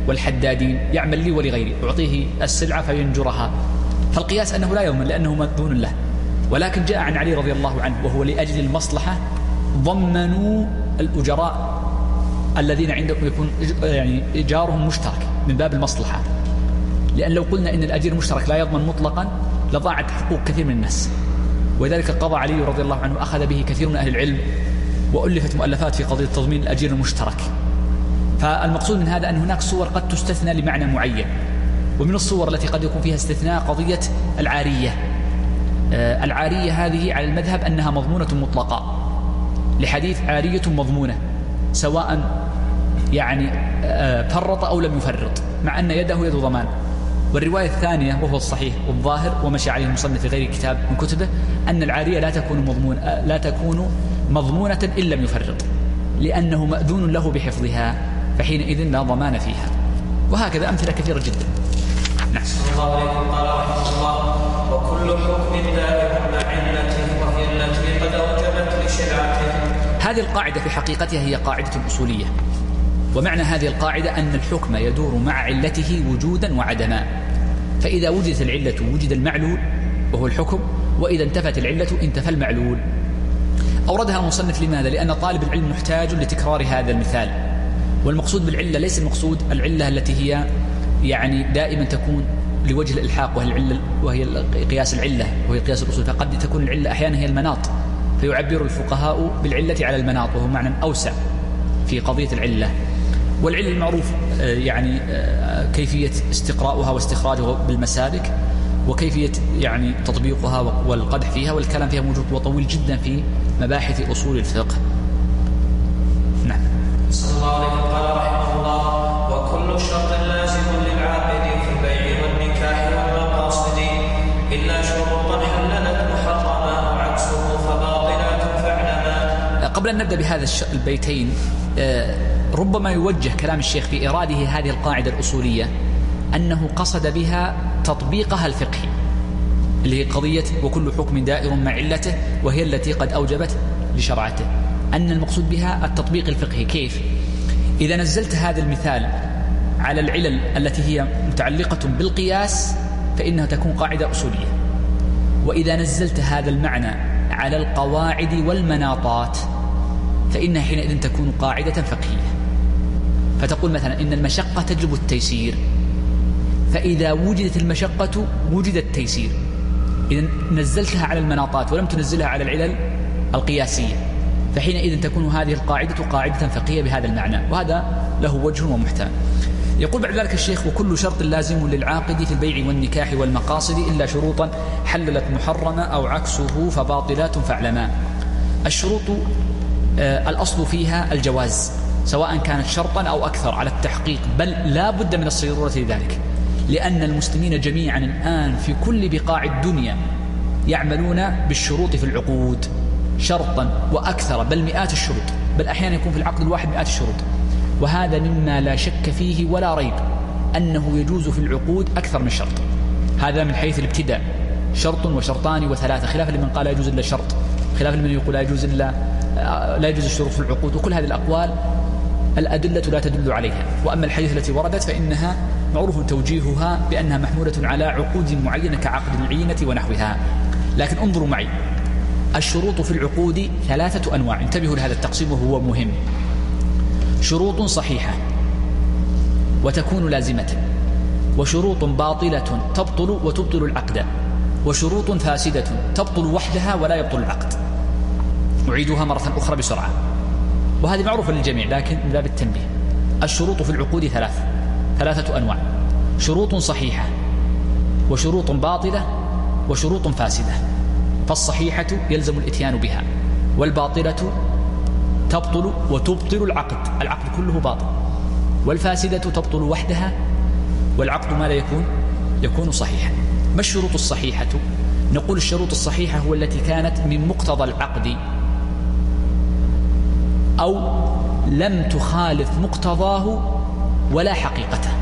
والحدادين، يعمل لي ولغيري، أعطيه السلعة فينجرها، فالقياس أنه لا يضمن لأنه مأذون له. ولكن جاء عن علي رضي الله عنه وهو لأجل المصلحة ضمنوا الأجراء الذين عندهم يكون يعني إيجارهم مشترك من باب المصلحة، لأن لو قلنا إن الأجير المشترك لا يضمن مطلقا لضاعت حقوق كثير من الناس. ولذلك قضى علي رضي الله عنه أخذ به كثير من أهل العلم، وألفت مؤلفات في قضية تضمين الأجير المشترك. فالمقصود من هذا أن هناك صور قد تستثنى لمعنى معين، ومن الصور التي قد يكون فيها استثناء قضية العارية. العارية هذه على المذهب أنها مضمونة مطلقة، لحديث عارية مضمونة سواء يعني فرط أو لم يفرط، مع أن يده يد ضمان. والرواية الثانية وهو الصحيح والظاهر ومشي عليه المصنف في غير كتاب من كتبه أن العارية لا تكون مضمونة إن لم يفرط، لأنه مأذون له بحفظها، فحينئذ لا ضمان فيها. وهكذا أمثلة كثيرة جدا. نعم. الله عليكم. قال رحمه الله: وكل حكم دائر مع علته وهي التي قد أوجبت لشرعته. هذه القاعدة في حقيقتها هي قاعدة أصولية، ومعنى هذه القاعدة أن الحكم يدور مع علته وجودا وعدما، فإذا وجدت العلة وجد المعلول وهو الحكم، وإذا انتفت العلة انتفى المعلول. أوردها المصنف لماذا؟ لأن طالب العلم محتاج لتكرار هذا المثال، والمقصود بالعلة ليس المقصود العلة التي هي يعني دائما تكون لوجه الإلحاق وهي قياس العلة وهي قياس الأصول، فقد تكون العلة أحيانا هي المناط، فيعبر الفقهاء بالعلة على المناط، وهو معنى أوسع في قضية العلة. والعلة المعروف يعني كيفية استقراؤها واستخراجها بالمسالك، وكيفية يعني تطبيقها والقدح فيها، والكلام فيها موجود وطويل جدا في مباحث أصول الفقه. نعم. صلى الله عليه وسلم. قال رحمه الله: وكل شرط لازم للعاقد في البيع والنكاح والمقاصد إلا شروطا حللت محرما أو عكسه فباطلات فاعلما. قبل أن نبدأ بهذا البيتين ربما يوجه كلام الشيخ في إراده هذه القاعدة الأصولية أنه قصد بها تطبيقها الفقهي، اللي هي قضية وكل حكم دائر مع علته وهي التي قد أوجبت لشرعته، أن المقصود بها التطبيق الفقهي. كيف؟ إذا نزلت هذا المثال على العلل التي هي متعلقة بالقياس فإنها تكون قاعدة أصولية، وإذا نزلت هذا المعنى على القواعد والمناطات فإنها حينئذ تكون قاعدة فقهية. فتقول مثلا إن المشقة تجلب التيسير، فإذا وجدت المشقة وجد التيسير. إذا نزلتها على المناطات ولم تنزلها على العلل القياسية فحينئذ تكون هذه القاعدة قاعدة فقهية بهذا المعنى، وهذا له وجه ومحتمل. يقول بعد ذلك الشيخ: وكل شرط لازم للعاقد في البيع والنكاح والمقاصد إلا شروطا حللت محرمة أو عكسه فباطلات فاعلما. الشروط الأصل فيها الجواز، سواء كانت شرطا أو أكثر على التحقيق، بل لا بد من الصيرورة لذلك، لأن المسلمين جميعا الآن في كل بقاع الدنيا يعملون بالشروط في العقود، شرطا وأكثر، بل مئات الشروط، بل أحيانا يكون في العقد الواحد مئات الشروط. وهذا مما لا شك فيه ولا ريب أنه يجوز في العقود أكثر من شرط. هذا من حيث الابتداء، شرط وشرطان وثلاثة، خلاف لمن قال لا يجوز إلا شرط، خلاف لمن يقول لا يجوز الشروط في العقود. وكل هذه الأقوال الأدلة لا تدل عليها. وأما الحديث التي وردت فإنها معروف توجيهها بأنها محمولة على عقود معينة كعقد العينة ونحوها. لكن انظروا معي، الشروط في العقود ثلاثة أنواع، انتبهوا لهذا التقسيم وهو مهم. شروط صحيحة وتكون لازمة، وشروط باطلة تبطل وتبطل العقد، وشروط فاسدة تبطل وحدها ولا يبطل العقد. أعيدها مرة أخرى بسرعة، وهذه معروفة للجميع لكن من باب التنبيه. الشروط في العقود ثلاثة أنواع: شروط صحيحة وشروط باطلة وشروط فاسدة. فالصحيحة يلزم الإتيان بها، والباطلة تبطل وتبطل العقد كله باطل، والفاسدة تبطل وحدها والعقد ما لا يكون صحيحا. ما الشروط الصحيحة؟ نقول الشروط الصحيحة هو التي كانت من مقتضى العقد أو لم تخالف مقتضاه ولا حقيقته.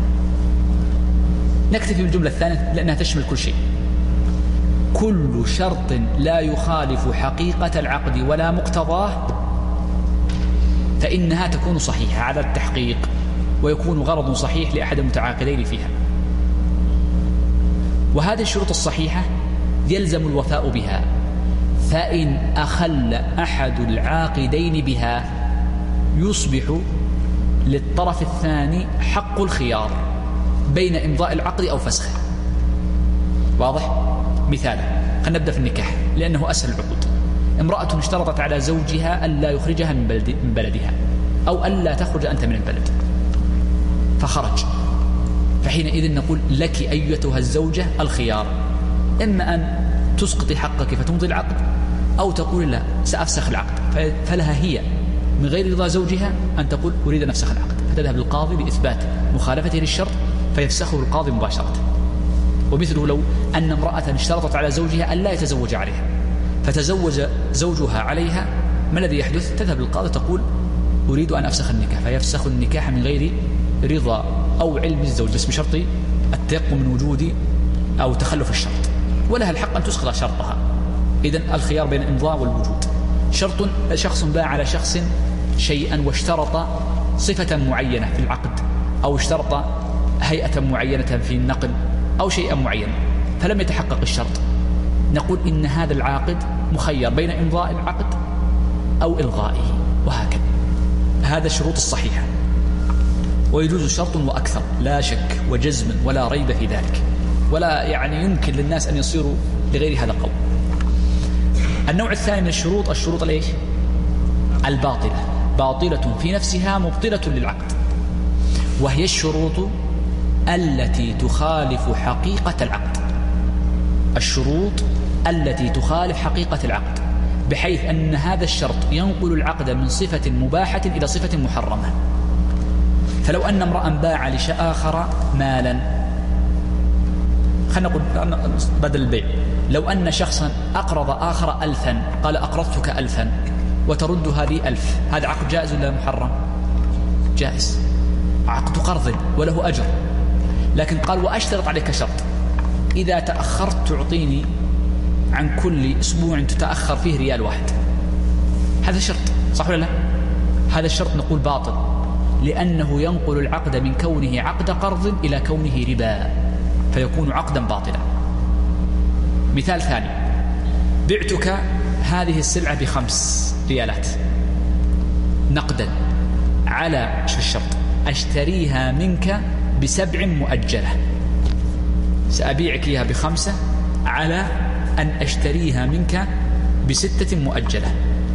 نكتفي بالجملة الثانية لأنها تشمل كل شيء. كل شرط لا يخالف حقيقة العقد ولا مقتضاه فإنها تكون صحيحة على التحقيق. ويكون غرض صحيح لأحد المتعاقدين فيها. وهذه الشروط الصحيحة يلزم الوفاء بها، فإن أخل أحد العاقدين بها يصبح للطرف الثاني حق الخيار بين إمضاء العقد أو فسخه. واضح؟ مثال، خلينا نبدأ في النكاح لأنه أسهل العقود. امرأة اشترطت على زوجها ألا يخرجها من بلدها، أو ألا تخرج أنت من البلد، فخرج، فحينئذ نقول لك أيتها الزوجة الخيار، إما أن تسقطي حقك فتمضي العقد، أو تقول لا سأفسخ العقد. فلها هي من غير رضا زوجها أن تقول أريد أن أفسخ العقد، فتذهب للقاضي لإثبات مخالفته للشرط فيفسخه القاضي مباشرة. ومثله لو أن امرأة اشترطت على زوجها أن لا يتزوج عليها فتزوج زوجها عليها، ما الذي يحدث؟ تذهب للقاضي تقول أريد أن أفسخ النكاح، فيفسخ النكاح من غير رضا أو علم الزوج، بس بشرط التيقن من وجود أو تخلف الشرط، ولها الحق أن تسقط شرطها. إذن الخيار بين الإمضاء والوجود. شخص باع على شخص شيئا واشترط صفة معينة في العقد، أو اشترط هيئة معينة في النقل أو شيئا معينا، فلم يتحقق الشرط، نقول إن هذا العاقد مخير بين إمضاء العقد أو إلغائه، وهكذا. هذا الشروط الصحيحة. ويجوز شرط وأكثر لا شك وجزم ولا ريب في ذلك، ولا يمكن للناس أن يصيروا لغير هذا القول. النوع الثاني من الشروط الإيش؟ الباطلة، باطلة في نفسها مبطلة للعقد، وهي الشروط التي تخالف حقيقة العقد. الشروط التي تخالف حقيقة العقد، بحيث أن هذا الشرط ينقل العقد من صفة مباحة إلى صفة محرمة. فلو أن امرأ باع لآخر مالا، خلينا نقول بدل البيع، لو أن شخصا أقرض آخر 1000، قال أقرضتك 1000 وتردها لي 1000، هذا عقد جائز ولا محرم؟ جائز، عقد قرض وله أجر. لكن قال وأشترط عليك شرط، إذا تأخرت تعطيني عن كل أسبوع تتأخر فيه ريال واحد. هذا شرط، صح ولا لا؟ هذا الشرط نقول باطل، لأنه ينقل العقد من كونه عقد قرض إلى كونه ربا، فيكون عقدا باطلا. مثال ثاني، بعتك هذه السلعة ب5 ريالات نقدا على الشرط أشتريها منك ب7 مؤجلة. سأبيعك إياها ب5 على أن أشتريها منك ب6 مؤجلة.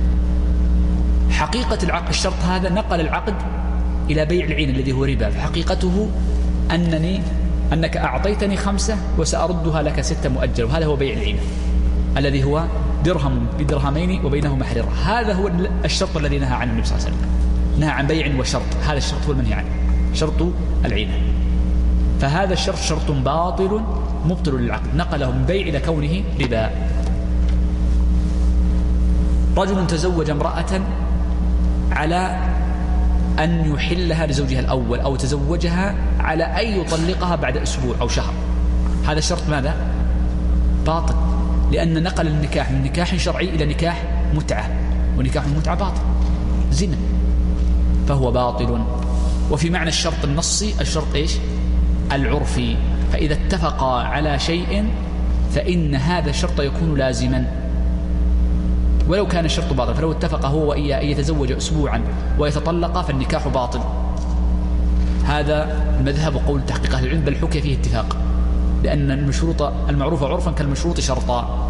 حقيقة العقد الشرط هذا نقل العقد إلى بيع العين الذي هو ربا، فحقيقته أنك أعطيتني 5 وسأردها لك 6 مؤجلة، وهذا هو بيع العين الذي هو درهم بدرهمين وبينهما حريرة. هذا هو الشرط الذي نهى عنه النبي صلى الله عليه وسلم، نهى عن بيع وشرط، هذا الشرط هو المنهي عنه، شرط العين. فهذا الشرط شرط باطل مبطل للعقد، نقله من بيع إلى كونه ربا. رجل تزوج امرأة على أن يحلها لزوجها الأول، أو تزوجها على أن يطلقها بعد أسبوع أو شهر، هذا الشرط ماذا؟ باطل، لأن نقل النكاح من نكاح شرعي إلى نكاح متعة، ونكاح المتعة باطل، زنا، فهو باطل. وفي معنى الشرط النصي الشرط إيش؟ العرفي، فإذا اتفقا على شيء فإن هذا الشرط يكون لازما ولو كان الشرط باطل. فلو اتفق هو وإياه أن يتزوج أسبوعا ويتطلق فالنكاح باطل. هذا المذهب وقول تحقيق أهل العلم، بل حكي فيه اتفاق، لأن المشروط المعروف عرفا كالمشروط شرطا.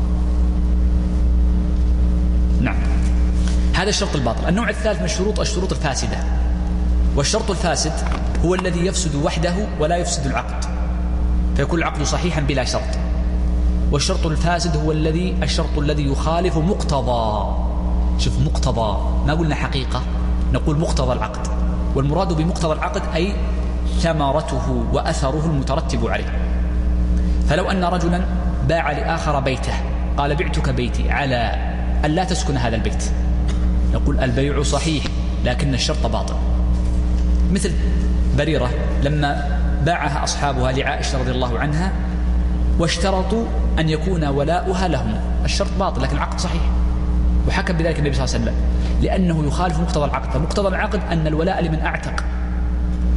نعم، هذا الشرط الباطل. النوع الثالث من الشروط الفاسدة، والشرط الفاسد هو الذي يفسد وحده ولا يفسد العقد، فيكون العقد صحيحا بلا شرط. والشرط الفاسد هو الشرط الذي يخالف مقتضى، شوف مقتضى، ما قلنا حقيقة، نقول مقتضى العقد، والمراد بمقتضى العقد أي ثمرته وأثره المترتب عليه. فلو أن رجلا باع لآخر بيته، قال بعتك بيتي على أن لا تسكن هذا البيت، نقول البيع صحيح لكن الشرط باطل. مثل بريرة لما باعها أصحابها لعائشة رضي الله عنها واشترطوا أن يكون ولاؤها لهم، الشرط باطل لكن العقد صحيح، وحكم بذلك النبي صلى الله عليه وسلم، لأنه يخالف مقتضى العقد. فمقتضى العقد أن الولاء لمن أعتق،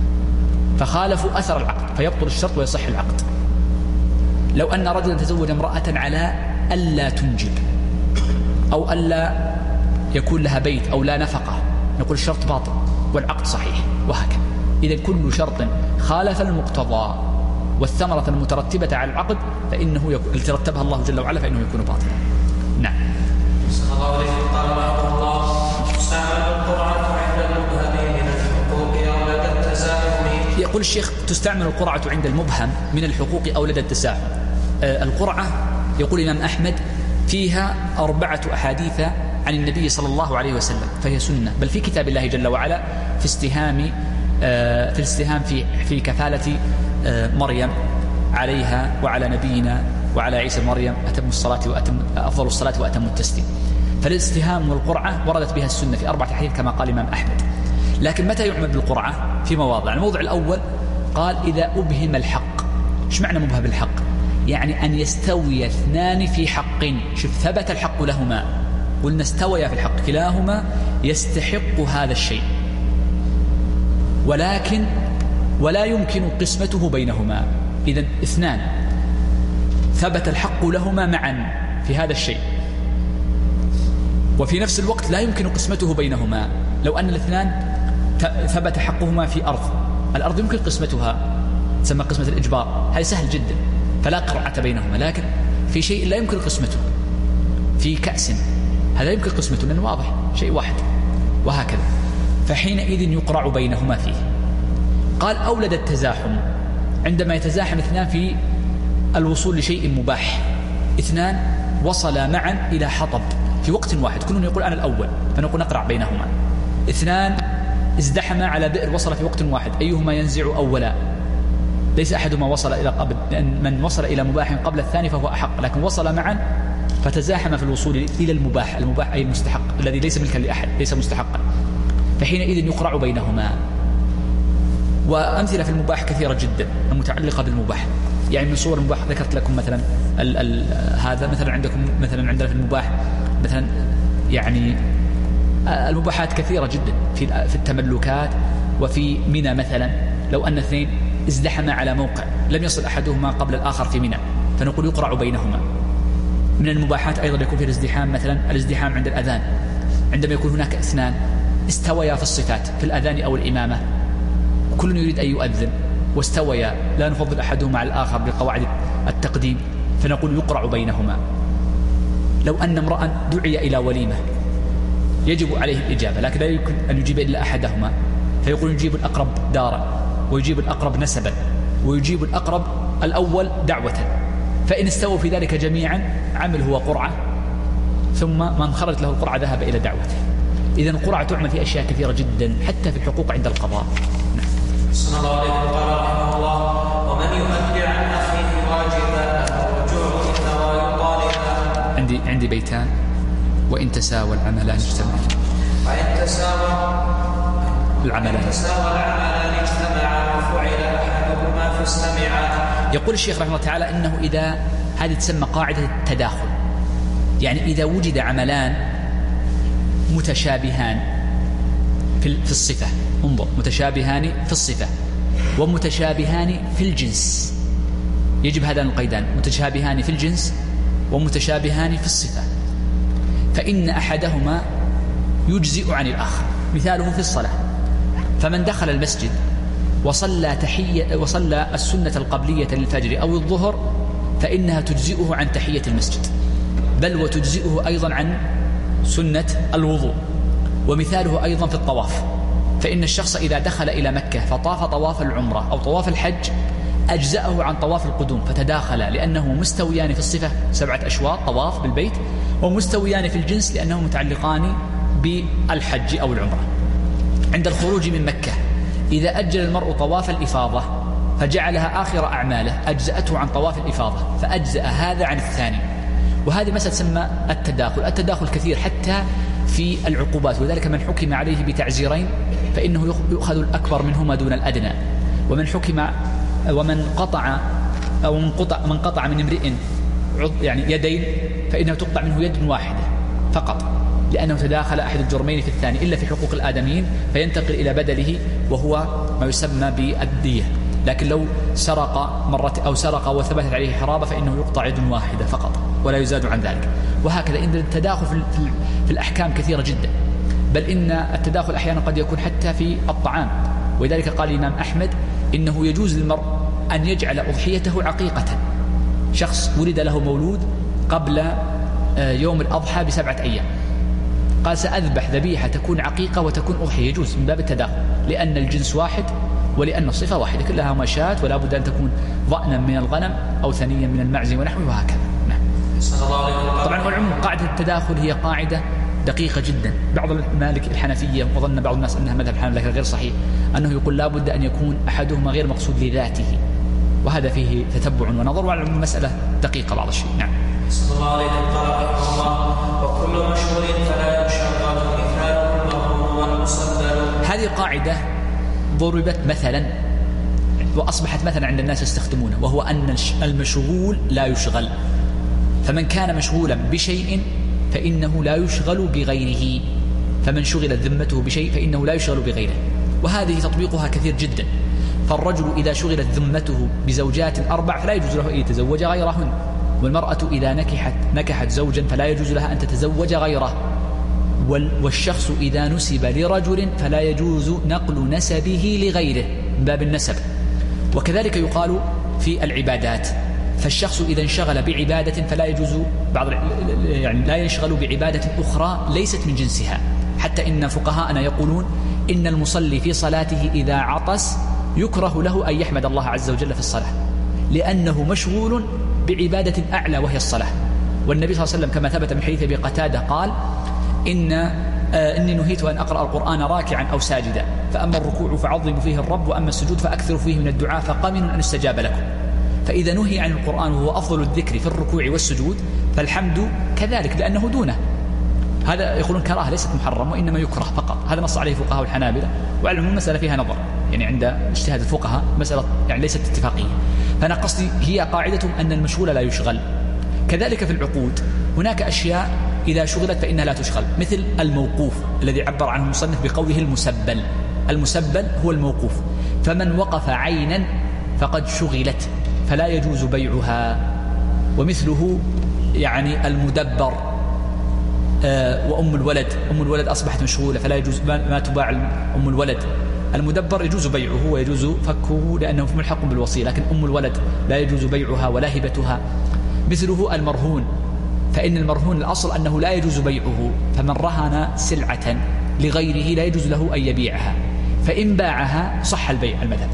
فخالفوا أثر العقد فيبطل الشرط ويصح العقد. لو أن رجلا تزوج امرأة على ألا تنجب أو ألا يكون لها بيت أو لا نفقة، نقول الشرط باطل والعقد صحيح، وهكذا. إذا كل شرط خالف المقتضى والثمرة المترتبة على العقد فإنه التي رتبها الله جل وعلا فإنه يكون باطلا. نعم. صلى الله عليه وسلم قال رحمه الله: تستعمل القرعة عند المبهم من الحقوق أو لدى التزاحم. يقول الشيخ: تستعمل القرعة عند المبهم من الحقوق أو لدى التزاحم. القرعة يقول الإمام أحمد فيها 4 أحاديث عن النبي صلى الله عليه وسلم، فهي سنة، بل في كتاب الله جل وعلا في الاستهام في كفالة مريم عليها وعلى نبينا وعلى عيسى مريم أفضل الصلاة وأتم التسليم. فالاستهام والقرعة وردت بها السنة في 4 أحاديث كما قال الإمام أحمد. لكن متى يعمل بالقرعة؟ في مواضع. الموضع الأول قال: إذا أبهم الحق. إيش معنى مبهم الحق؟ يعني أن يستوي 2 في حق. شوف، ثبت الحق لهما، قلنا استويا في الحق، كلاهما يستحق هذا الشيء، ولكن ولا يمكن قسمته بينهما. إذن 2 ثبت الحق لهما معا في هذا الشيء، وفي نفس الوقت لا يمكن قسمته بينهما. لو أن 2 ثبت حقهما في الأرض يمكن قسمتها، تسمى قسمة الإجبار، هذا سهل جدا فلا قرعة بينهما. لكن في شيء لا يمكن قسمته، في كأس هذا يمكن قسمته لأنه واضح شيء واحد، وهكذا. فحينئذ يقرع بينهما فيه. قال: أولد التزاحم، عندما يتزاحم 2 في الوصول لشيء مباح. 2 وصلا معا إلى حطب في وقت واحد، كل يقول أنا الأول، فنقول نقرع بينهما. 2 ازدحما على بئر وصل في وقت واحد، أيهما ينزع أولا؟ ليس أحدهما وصل إلى قبل، لأن من وصل إلى مباح قبل الثاني فهو أحق، لكن وصل معا فتزاحم في الوصول إلى المباح أي المستحق الذي ليس ملكا لأحد، ليس مستحقا، فحينئذ يقرع بينهما. وأمثلة في المباح كثيرة جدا المتعلقة بالمباح. يعني من صور المباح ذكرت لكم مثلا هذا مثلا عندكم، مثلا عندنا في المباح مثلا يعني المباحات كثيرة جدا في التملكات. وفي منى مثلا لو أن 2 ازدحما على موقع لم يصل أحدهما قبل الآخر في منى، فنقول يقرع بينهما. من المباحات أيضا يكون في الازدحام، مثلا الازدحام عند الأذان، عندما يكون هناك 2 استويا في الصفات في الأذان أو الإمامة، كل يريد أن يؤذن واستويا، لا نفضل أحدهما على الآخر بقواعد التقديم، فنقول يقرع بينهما. لو أن امرأ دعي إلى وليمة يجب عليه الإجابة، لكن لا يمكن أن يجيب إلا أحدهما، فيقول يجيب الأقرب دارا، ويجيب الأقرب نسبا، ويجيب الأقرب الأول دعوة. فإن استووا في ذلك جميعا عمل هو قرعة، ثم من خرج له القرعة ذهب إلى دعوته. إذن القرعة تعمل في أشياء كثيرة جدا حتى في الحقوق عند القضاء. صلى الله عليه وسلم قال رحمه الله: ومن يؤدي عن أخيه واجبا الرجوع إنما يطالبا. عندي بيتان: وإن تساوى العملان اجتمعا. وإن تساوى العملان اجتمعا وفعل أحدهما فاستمعا. يقول الشيخ رحمه الله تعالى إنه إذا هذه تسمى قاعدة التداخل، يعني إذا وجد عملان متشابهان في الصفة، انظر، متشابهان في الصفة ومتشابهان في الجنس، يجب هذان القيدان: متشابهان في الجنس ومتشابهان في الصفة، فإن أحدهما يجزئ عن الآخر. مثاله في الصلاة: فمن دخل المسجد وصلى السنة القبلية للفجر أو الظهر فإنها تجزئه عن تحية المسجد، بل وتجزئه أيضا عن سنة الوضوء. ومثاله أيضا في الطواف: فإن الشخص إذا دخل إلى مكة فطاف طواف العمرة أو طواف الحج أجزأه عن طواف القدوم، فتداخل لأنه مستويان في الصفة 7 أشواط طواف بالبيت، ومستويان في الجنس لأنه متعلقان بالحج أو العمرة. عند الخروج من مكة إذا أجل المرء طواف الإفاضة فجعلها آخر أعماله أجزأته عن طواف الإفاضة، فأجزأ هذا عن الثاني. وهذه مسألة تسمى التداخل. التداخل كثير حتى في العقوبات، وذلك من حكم عليه بتعزيرين فإنه يؤخذ الأكبر منهما دون الأدنى، ومن قطع من امرئ يعني يدين فإنه تقطع منه يد واحدة فقط، لأنه تداخل أحد الجرمين في الثاني، إلا في حقوق الآدميين فينتقل إلى بدله وهو ما يسمى بالدية. لكن لو سرق مرة أو سرق وثبتت عليه حرابة فإنه يقطع يد واحدة فقط ولا يزاد عن ذلك. وهكذا إن التداخل في الأحكام كثيرة جدا، بل إن التداخل أحيانا قد يكون حتى في الطعام. ولذلك قال الإمام أحمد إنه يجوز للمرء أن يجعل أضحيته عقيقة. شخص ولد له مولود قبل يوم الأضحى ب7 أيام، قال سأذبح ذبيحة تكون عقيقة وتكون أضحية، يجوز من باب التداخل، لأن الجنس واحد ولأن الصفة واحدة، كلها مشاة ولا بد أن تكون ضأنا من الغنم أو ثنيا من المعز ونحوه وهكذا. نعم. طبعا والعموم قاعدة التداخل هي قاعدة دقيقة جدا. بعض المالك الحنفية وظن بعض الناس أنها مذهب الحنفية لكن غير صحيح، أنه يقول لا بد أن يكون أحدهما غير مقصود لذاته، وهذا فيه تتبع ونظر، والعموم مسألة دقيقة بعض الشيء. نعم. صلى الله عليه وسلم. وكل مشهور فلا يشرط مثاله المرهون والمصدر. هذه القاعدة ضربت مثلا وأصبحت مثلا عند الناس يستخدمونه، وهو أن المشغول لا يشغل، فمن كان مشغولا بشيء فإنه لا يشغل بغيره، فمن شغل ذمته بشيء فإنه لا يشغل بغيره. وهذه تطبيقها كثير جدا. فالرجل إذا شغلت ذمته بزوجات 4 فلا يجوز له أن يتزوج غيرهن، والمرأة إذا نكحت زوجا فلا يجوز لها أن تتزوج غيره، والشخص إذا نسب لرجل فلا يجوز نقل نسبه لغيره من باب النسب. وكذلك يقال في العبادات، فالشخص إذا انشغل بعبادة فلا يجوز لا ينشغل بعبادة أخرى ليست من جنسها. حتى إن فقهاءنا يقولون إن المصلي في صلاته إذا عطس يكره له أن يحمد الله عز وجل في الصلاة، لأنه مشغول بعبادة أعلى وهي الصلاة. والنبي صلى الله عليه وسلم كما ثبت من حديث أبي قتادة قال إني نهيت أن أقرأ القرآن راكعا أو ساجدا، فأما الركوع فعظموا فيه الرب، وأما السجود فأكثروا فيه من الدعاء فقمن أن يستجاب لكم. فإذا نهي عن القرآن وهو أفضل الذكر في الركوع والسجود فالحمد كذلك لأنه دونه. هذا يقولون كراهة ليست محرم وإنما يكره فقط. هذا نص عليه فقهاء الحنابلة، وعلى العموم مسألة فيها نظر، يعني عند اجتهاد الفقهاء مسألة يعني ليست اتفاقية. فأنا قصدي هي قاعدتهم أن المشغول لا يشغل. كذلك في العقود هناك أشياء إذا شغلت فإنها لا تشغل، مثل الموقوف الذي عبر عنه المصنف بقوله المسبل. المسبل هو الموقوف، فمن وقف عينا فقد شغلت فلا يجوز بيعها. ومثله يعني المدبر وأم الولد. أم الولد أصبحت مشغولة فلا يجوز ما تباع أم الولد. المدبر يجوز بيعه ويجوز فكه لأنه ملحق بالوصية، لكن أم الولد لا يجوز بيعها ولا هبتها. مثله المرهون، فإن المرهون الأصل أنه لا يجوز بيعه، فمن رهن سلعة لغيره لا يجوز له أن يبيعها، فإن باعها صح البيع المذهب،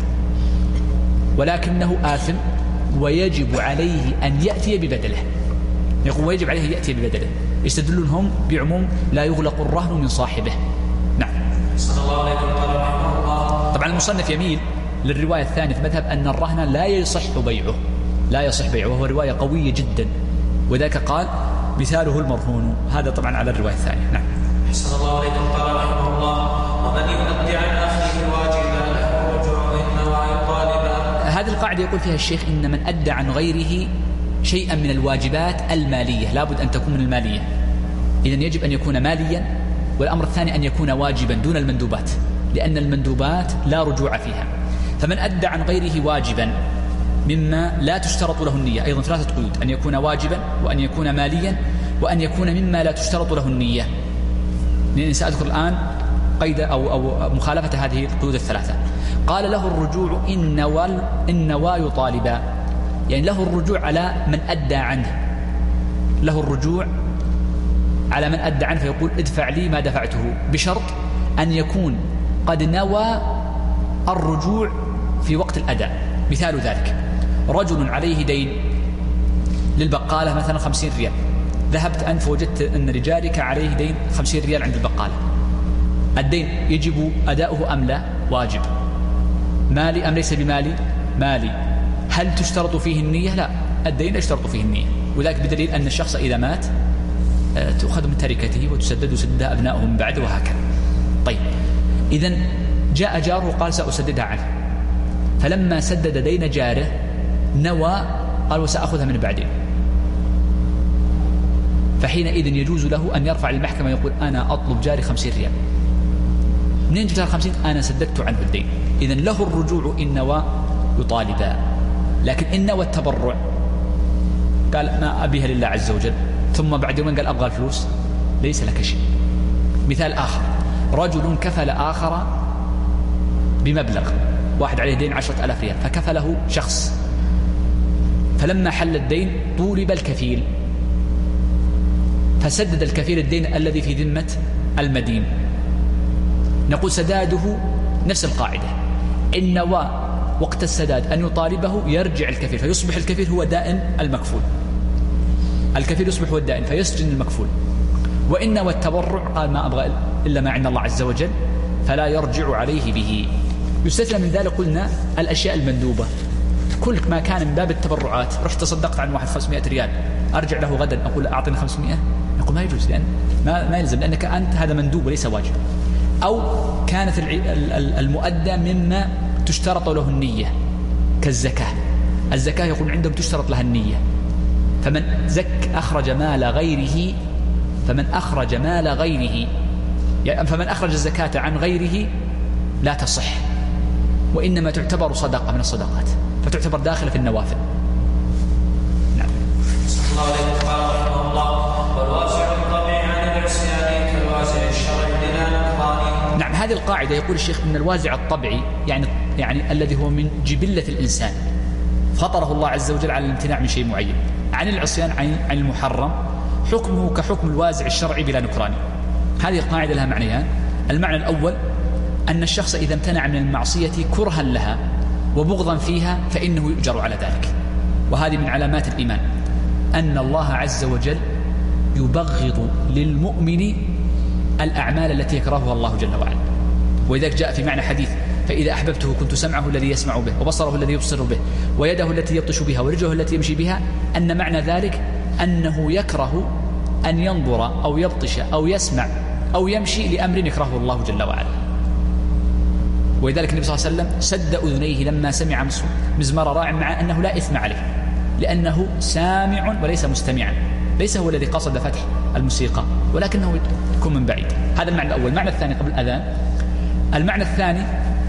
ولكنه آثم ويجب عليه أن يأتي ببدله. يقول ويجب عليه أن يأتي ببدله، يستدلون هم بعموم لا يغلق الرهن من صاحبه. نعم. صلى الله عليه وسلم. طبعا المصنف يميل للرواية الثانية في مذهب أن الرهن لا يصح بيعه، لا يصح بيعه، وهو رواية قوية جدا، وذاك قال مثاله المرهون. هذا طبعا على الرواية الثانية. نعم. صلى الله عليه وسلم. قال رحمه الله ومن يؤدي عن أخيه واجبا له الرجوع إنما يطالب. هذه القاعدة يقول فيها الشيخ إن من أدى عن غيره شيئا من الواجبات المالية لابد أن تكون من المالية، إذن يجب أن يكون ماليا. والأمر الثاني أن يكون واجبا دون المندوبات، لأن المندوبات لا رجوع فيها. فمن أدى عن غيره واجبا مما لا تشترط له النية، أيضا 3 قيود: أن يكون واجبا، وأن يكون ماليا، وأن يكون مما لا تشترط له النية. لأن سأذكر الآن قيد أو مخالفة هذه القيود ال3. قال له الرجوع إن نوى يطالبا، يعني له الرجوع على من أدى عنه، له الرجوع على من أدى عنه، فيقول ادفع لي ما دفعته، بشرط أن يكون قد نوى الرجوع في وقت الأداء. مثال ذلك: رجل عليه دين للبقالة مثلا 50 ريال، ذهبت أنت فوجدت أن لجارك عليه دين 50 ريال عند البقالة. الدين يجب أداؤه أم لا؟ واجب. مالي أم ليس بمالي؟ مالي. هل تشترط فيه النية؟ لا، الدين لا يشترط فيه النية، وذلك بدليل أن الشخص إذا مات تأخذ من تركته وتسدد وسدها أبنائه من بعد وهكذا. طيب، إذن جاء جاره وقال سأسددها عنه، فلما سدد دين جاره نوى قال وسأخذها من بعدين، فحينئذ يجوز له أن يرفع للمحكمة ويقول أنا أطلب جاري 50 ريال. منين جبت 50؟ أنا سددت عنه الدين. إذن له الرجوع إن نوى يطالبا، لكن إن نوى التبرع قال ما أبيها لله عز وجل، ثم بعد يومين قال أبغى الفلوس، ليس لك شيء. مثال آخر، رجل كفل آخر بمبلغ، واحد عليه دين 10,000 ريال فكفله شخص، فلما حل الدين طولب الكفيل فسدد الكفيل الدين الذي في ذمة المدين. نقول سداده نفس القاعدة، إن نوى وقت السداد أن يطالبه يرجع الكفيل فيصبح الكفيل هو دائن المكفول، الكفيل يصبح هو الدائن فيسجن المكفول. وإن نوى التبرع قال ما أبغى إلا ما عند الله عز وجل فلا يرجع عليه به. يستثنى من ذلك قلنا الأشياء المندوبة، كل ما كان من باب التبرعات، رحت تصدقت عن واحد 500 ريال أرجع له غدا أقول أعطني 500، نقول ما يجوز، لأن ما يلزم، لأنك أنت هذا مندوب وليس واجب. أو كانت المؤدى مما تشترط له النية كالزكاة، الزكاة يقول عندهم تشترط لها النية، فمن أخرج مال غيره، فمن أخرج الزكاة عن غيره لا تصح، وإنما تعتبر صدقة من الصدقات فتعتبر داخلة في النوافل. نعم. الله عليه قال رحمه الله والواسع الطبيعي عن العصيان كالواسع الشرعي بلا نكران. نعم، هذه القاعدة يقول الشيخ إن الوازع الطبيعي يعني الذي هو من جبلة الإنسان، فطره الله عز وجل على الامتناع من شيء معين، عن العصيان عن المحرم، حكمه كحكم الوازع الشرعي بلا نكران. هذه القاعدة لها معنيان. المعنى الأول أن الشخص إذا امتنع من المعصية كرها لها وبغضا فيها فإنه يؤجر على ذلك، وهذه من علامات الإيمان أن الله عز وجل يبغض للمؤمن الأعمال التي يكرهها الله جل وعلا. ولذلك جاء في معنى حديث فإذا أحببته كنت سمعه الذي يسمع به وبصره الذي يبصر به ويده التي يبطش بها ورجله التي يمشي بها، أن معنى ذلك أنه يكره أن ينظر أو يبطش أو يسمع أو يمشي لأمر يكرهه الله جل وعلا. ولذلك النبي صلى الله عليه وسلم سد أذنيه لما سمع مزمار راع، مع أنه لا إثم عليه لأنه سامع وليس مستمعا، ليس هو الذي قصد فتح الموسيقى ولكنه يكون من بعيد. هذا المعنى الأول. المعنى الثاني قبل الأذان، المعنى الثاني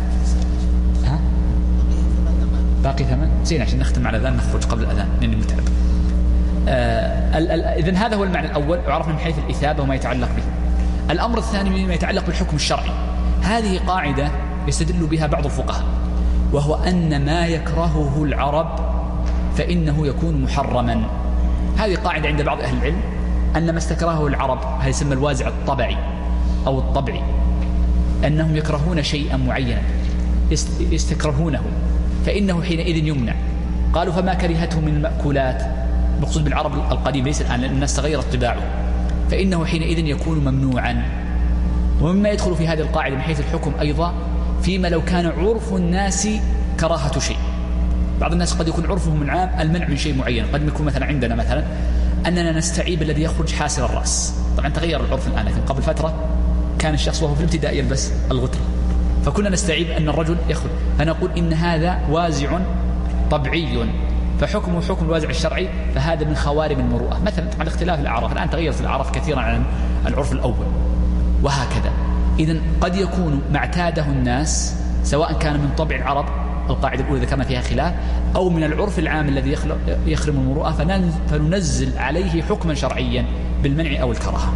باقي 8 زين عشان نختم على الأذان نخرج قبل الأذان لأني متعب. إذن هذا هو المعنى الأول، عرفنا من حيث الإثابة وما يتعلق به. الأمر الثاني مما يتعلق بالحكم الشرعي، هذه قاعدة يستدل بها بعض الفقهاء، وهو أن ما يكرهه العرب فإنه يكون محرما. هذه قاعدة عند بعض أهل العلم أن ما استكرهه العرب، هذا يسمى الوازع الطبعي أو الطبعي، أنهم يكرهون شيئا معينا يستكرهونه فإنه حينئذ يمنع. قالوا فما كرهته من المأكولات، مقصود بالعرب القديم ليس الآن لأن الناس تغيرت طباعه، فإنه حينئذ يكون ممنوعا. ومما يدخل في هذه القاعدة من حيث الحكم أيضا فيما لو كان عرف الناس كراهة شيء. بعض الناس قد يكون عرفهم العام المنع من شيء معين، قد يكون مثلا عندنا مثلا أننا نستعيب الذي يخرج حاسر الرأس، طبعا تغير العرف الآن، لكن قبل فترة كان الشخص وهو في الابتداء يلبس الغترة، فكنا نستعيب أن الرجل يخرج، فنقول إن هذا وازع طبيعي فحكمه حكم الوازع الشرعي، فهذا من خوارم المروءة. مثلا على اختلاف الأعراف، الآن تغيرت الأعراف كثيرا عن العرف الأول، وهكذا. إذن قد يكون ما اعتاده الناس سواء كان من طبع العرب، القاعدة الأولى ذكرنا فيها خلاف، أو من العرف العام الذي يخرم المروءة، فننزل عليه حكما شرعيا بالمنع أو الكراهة.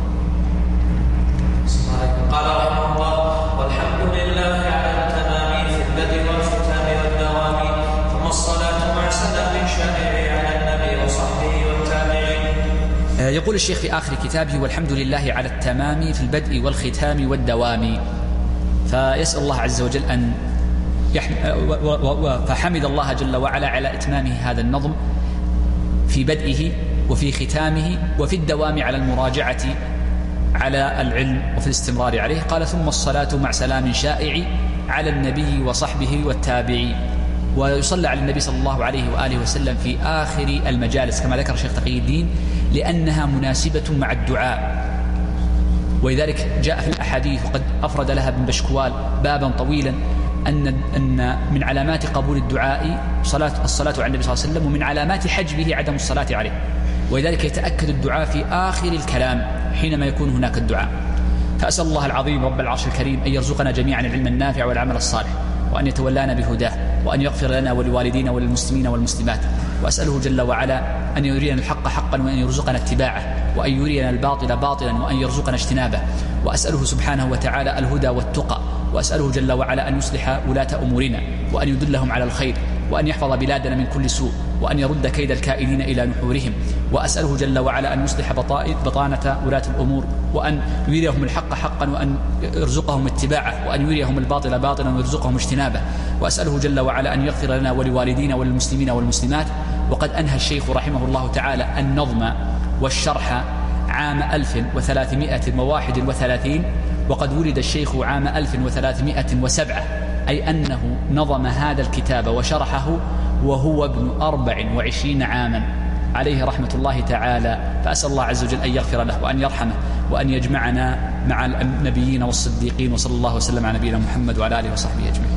قال رحمه الله والحمد لله على التمام في البدء والختام والدوام، ثم الصلاة مع سلام شائع على النبي وصحبه والتابعين. يقول الشيخ في آخر كتابه والحمد لله على التمام في البدء والختام والدوام، فيسأل الله عز وجل أن فحمد الله جل وعلا على إتمامه هذا النظم في بدئه وفي ختامه وفي الدوام على المراجعة على العلم وفي الاستمرار عليه. قال ثم الصلاة مع سلام شائع على النبي وصحبه والتابعين، ويصلى على النبي صلى الله عليه وآله وسلم في آخر المجالس كما ذكر الشيخ تقي الدين، لأنها مناسبة مع الدعاء. ولذلك جاء في الأحاديث وقد أفرد لها ابن بشكوال بابا طويلا أن من علامات قبول الدعاء الصلاة على النبي صلى الله عليه وسلم، ومن علامات حجبه عدم الصلاة عليه. ولذلك يتأكد الدعاء في آخر الكلام حينما يكون هناك الدعاء. فأسأل الله العظيم رب العرش الكريم أن يرزقنا جميعا العلم النافع والعمل الصالح، وأن يتولانا بهداه، وأن يغفر لنا ولوالدينا وللمسلمين والمسلمات. وأسأله جل وعلا أن يرينا الحق حقا وأن يرزقنا اتباعه، وأن يرينا الباطل باطلا وأن يرزقنا اجتنابه. وأسأله سبحانه وتعالى الهدى والتقى، وأسأله جل وعلا أن يصلح ولاة أمورنا وأن يدلهم على الخير، وأن يحفظ بلادنا من كل سوء، وأن يرد كيد الكائدين إلى نحورهم. وأسأله جل وعلا أن يصلح بطانة ولاة الأمور، وأن يريهم الحق حقا وأن يرزقهم اتباعه، وأن يريهم الباطل باطلا ويرزقهم اجتنابه. وأسأله جل وعلا أن يغفر لنا ولوالدينا وللمسلمين والمسلمات. وقد أنهى الشيخ رحمه الله تعالى النظم والشرح عام 1331، وقد ولد الشيخ عام 1307، أي أنه نظم هذا الكتاب وشرحه وهو ابن 24 عاما عليه رحمة الله تعالى. فأسأل الله عز وجل أن يغفر له وأن يرحمه وأن يجمعنا مع النبيين والصديقين، وصلى الله وسلم على نبينا محمد وعلى آله وصحبه أجمعين.